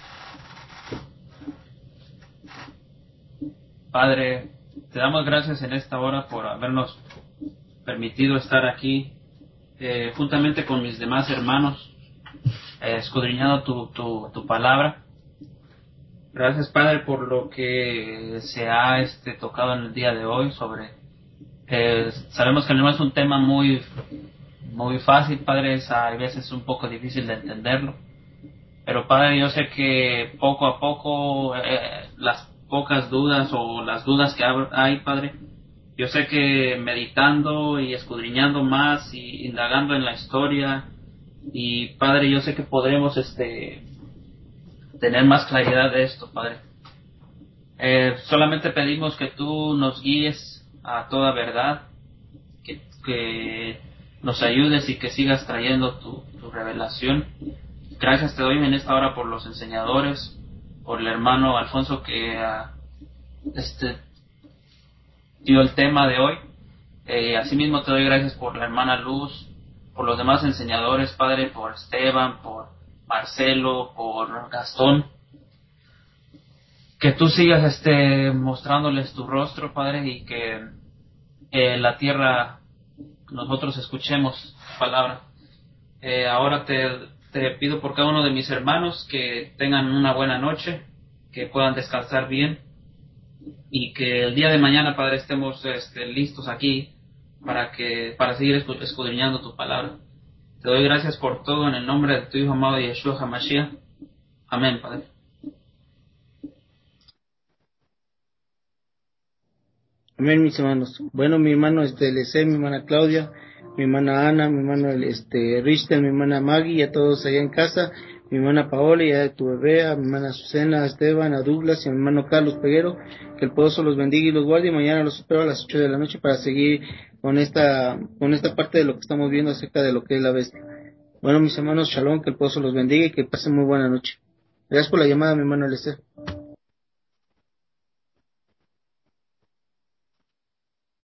D: Padre, te damos gracias en esta hora por habernos permitido estar aquí eh, juntamente con mis demás hermanos, eh, escudriñando tu, tu, tu palabra. Gracias, Padre, por lo que se ha este, tocado en el día de hoy sobre... Eh, sabemos que no es un tema muy, muy fácil, Padre, es a veces un poco difícil de entenderlo. Pero, Padre, yo sé que poco a poco eh, las pocas dudas o las dudas que hay, Padre, yo sé que meditando y escudriñando más y indagando en la historia, y Padre, yo sé que podremos este tener más claridad de esto, Padre. Eh, solamente pedimos que tú nos guíes a toda verdad, que, que nos ayudes y que sigas trayendo tu, tu revelación. Gracias te doy en esta hora por los enseñadores, por el hermano Alfonso que uh, este, dio el tema de hoy. Eh, asimismo te doy gracias por la hermana Luz, por los demás enseñadores, Padre, por Esteban, por Marcelo, por Gastón. Que tú sigas este, mostrándoles tu rostro, Padre, y que eh, la tierra nosotros escuchemos tu palabra. Eh, ahora te, te pido por cada uno de mis hermanos que tengan una buena noche, que puedan descansar bien y que el día de mañana, Padre, estemos este, listos aquí para que para seguir escudriñando tu palabra. Te doy gracias por todo en el nombre de tu Hijo amado Yeshua HaMashiach. Amén, Padre.
A: Amén, mis hermanos. Bueno, mi hermano este Eliezer, mi hermana Claudia, mi hermana Ana, mi hermano este Richter, mi hermana Maggie, y a todos allá en casa, mi hermana Paola, y a tu bebé, a mi hermana Susana, a Esteban, a Douglas y a mi hermano Carlos Peguero, que el poderoso los bendiga y los guarde, y mañana los espero a las ocho de la noche para seguir con esta con esta parte de lo que estamos viendo acerca de lo que es la bestia. Bueno, mis hermanos, shalom, que el poderoso los bendiga y que pasen muy buena noche. Gracias por la llamada, mi hermano Eliezer.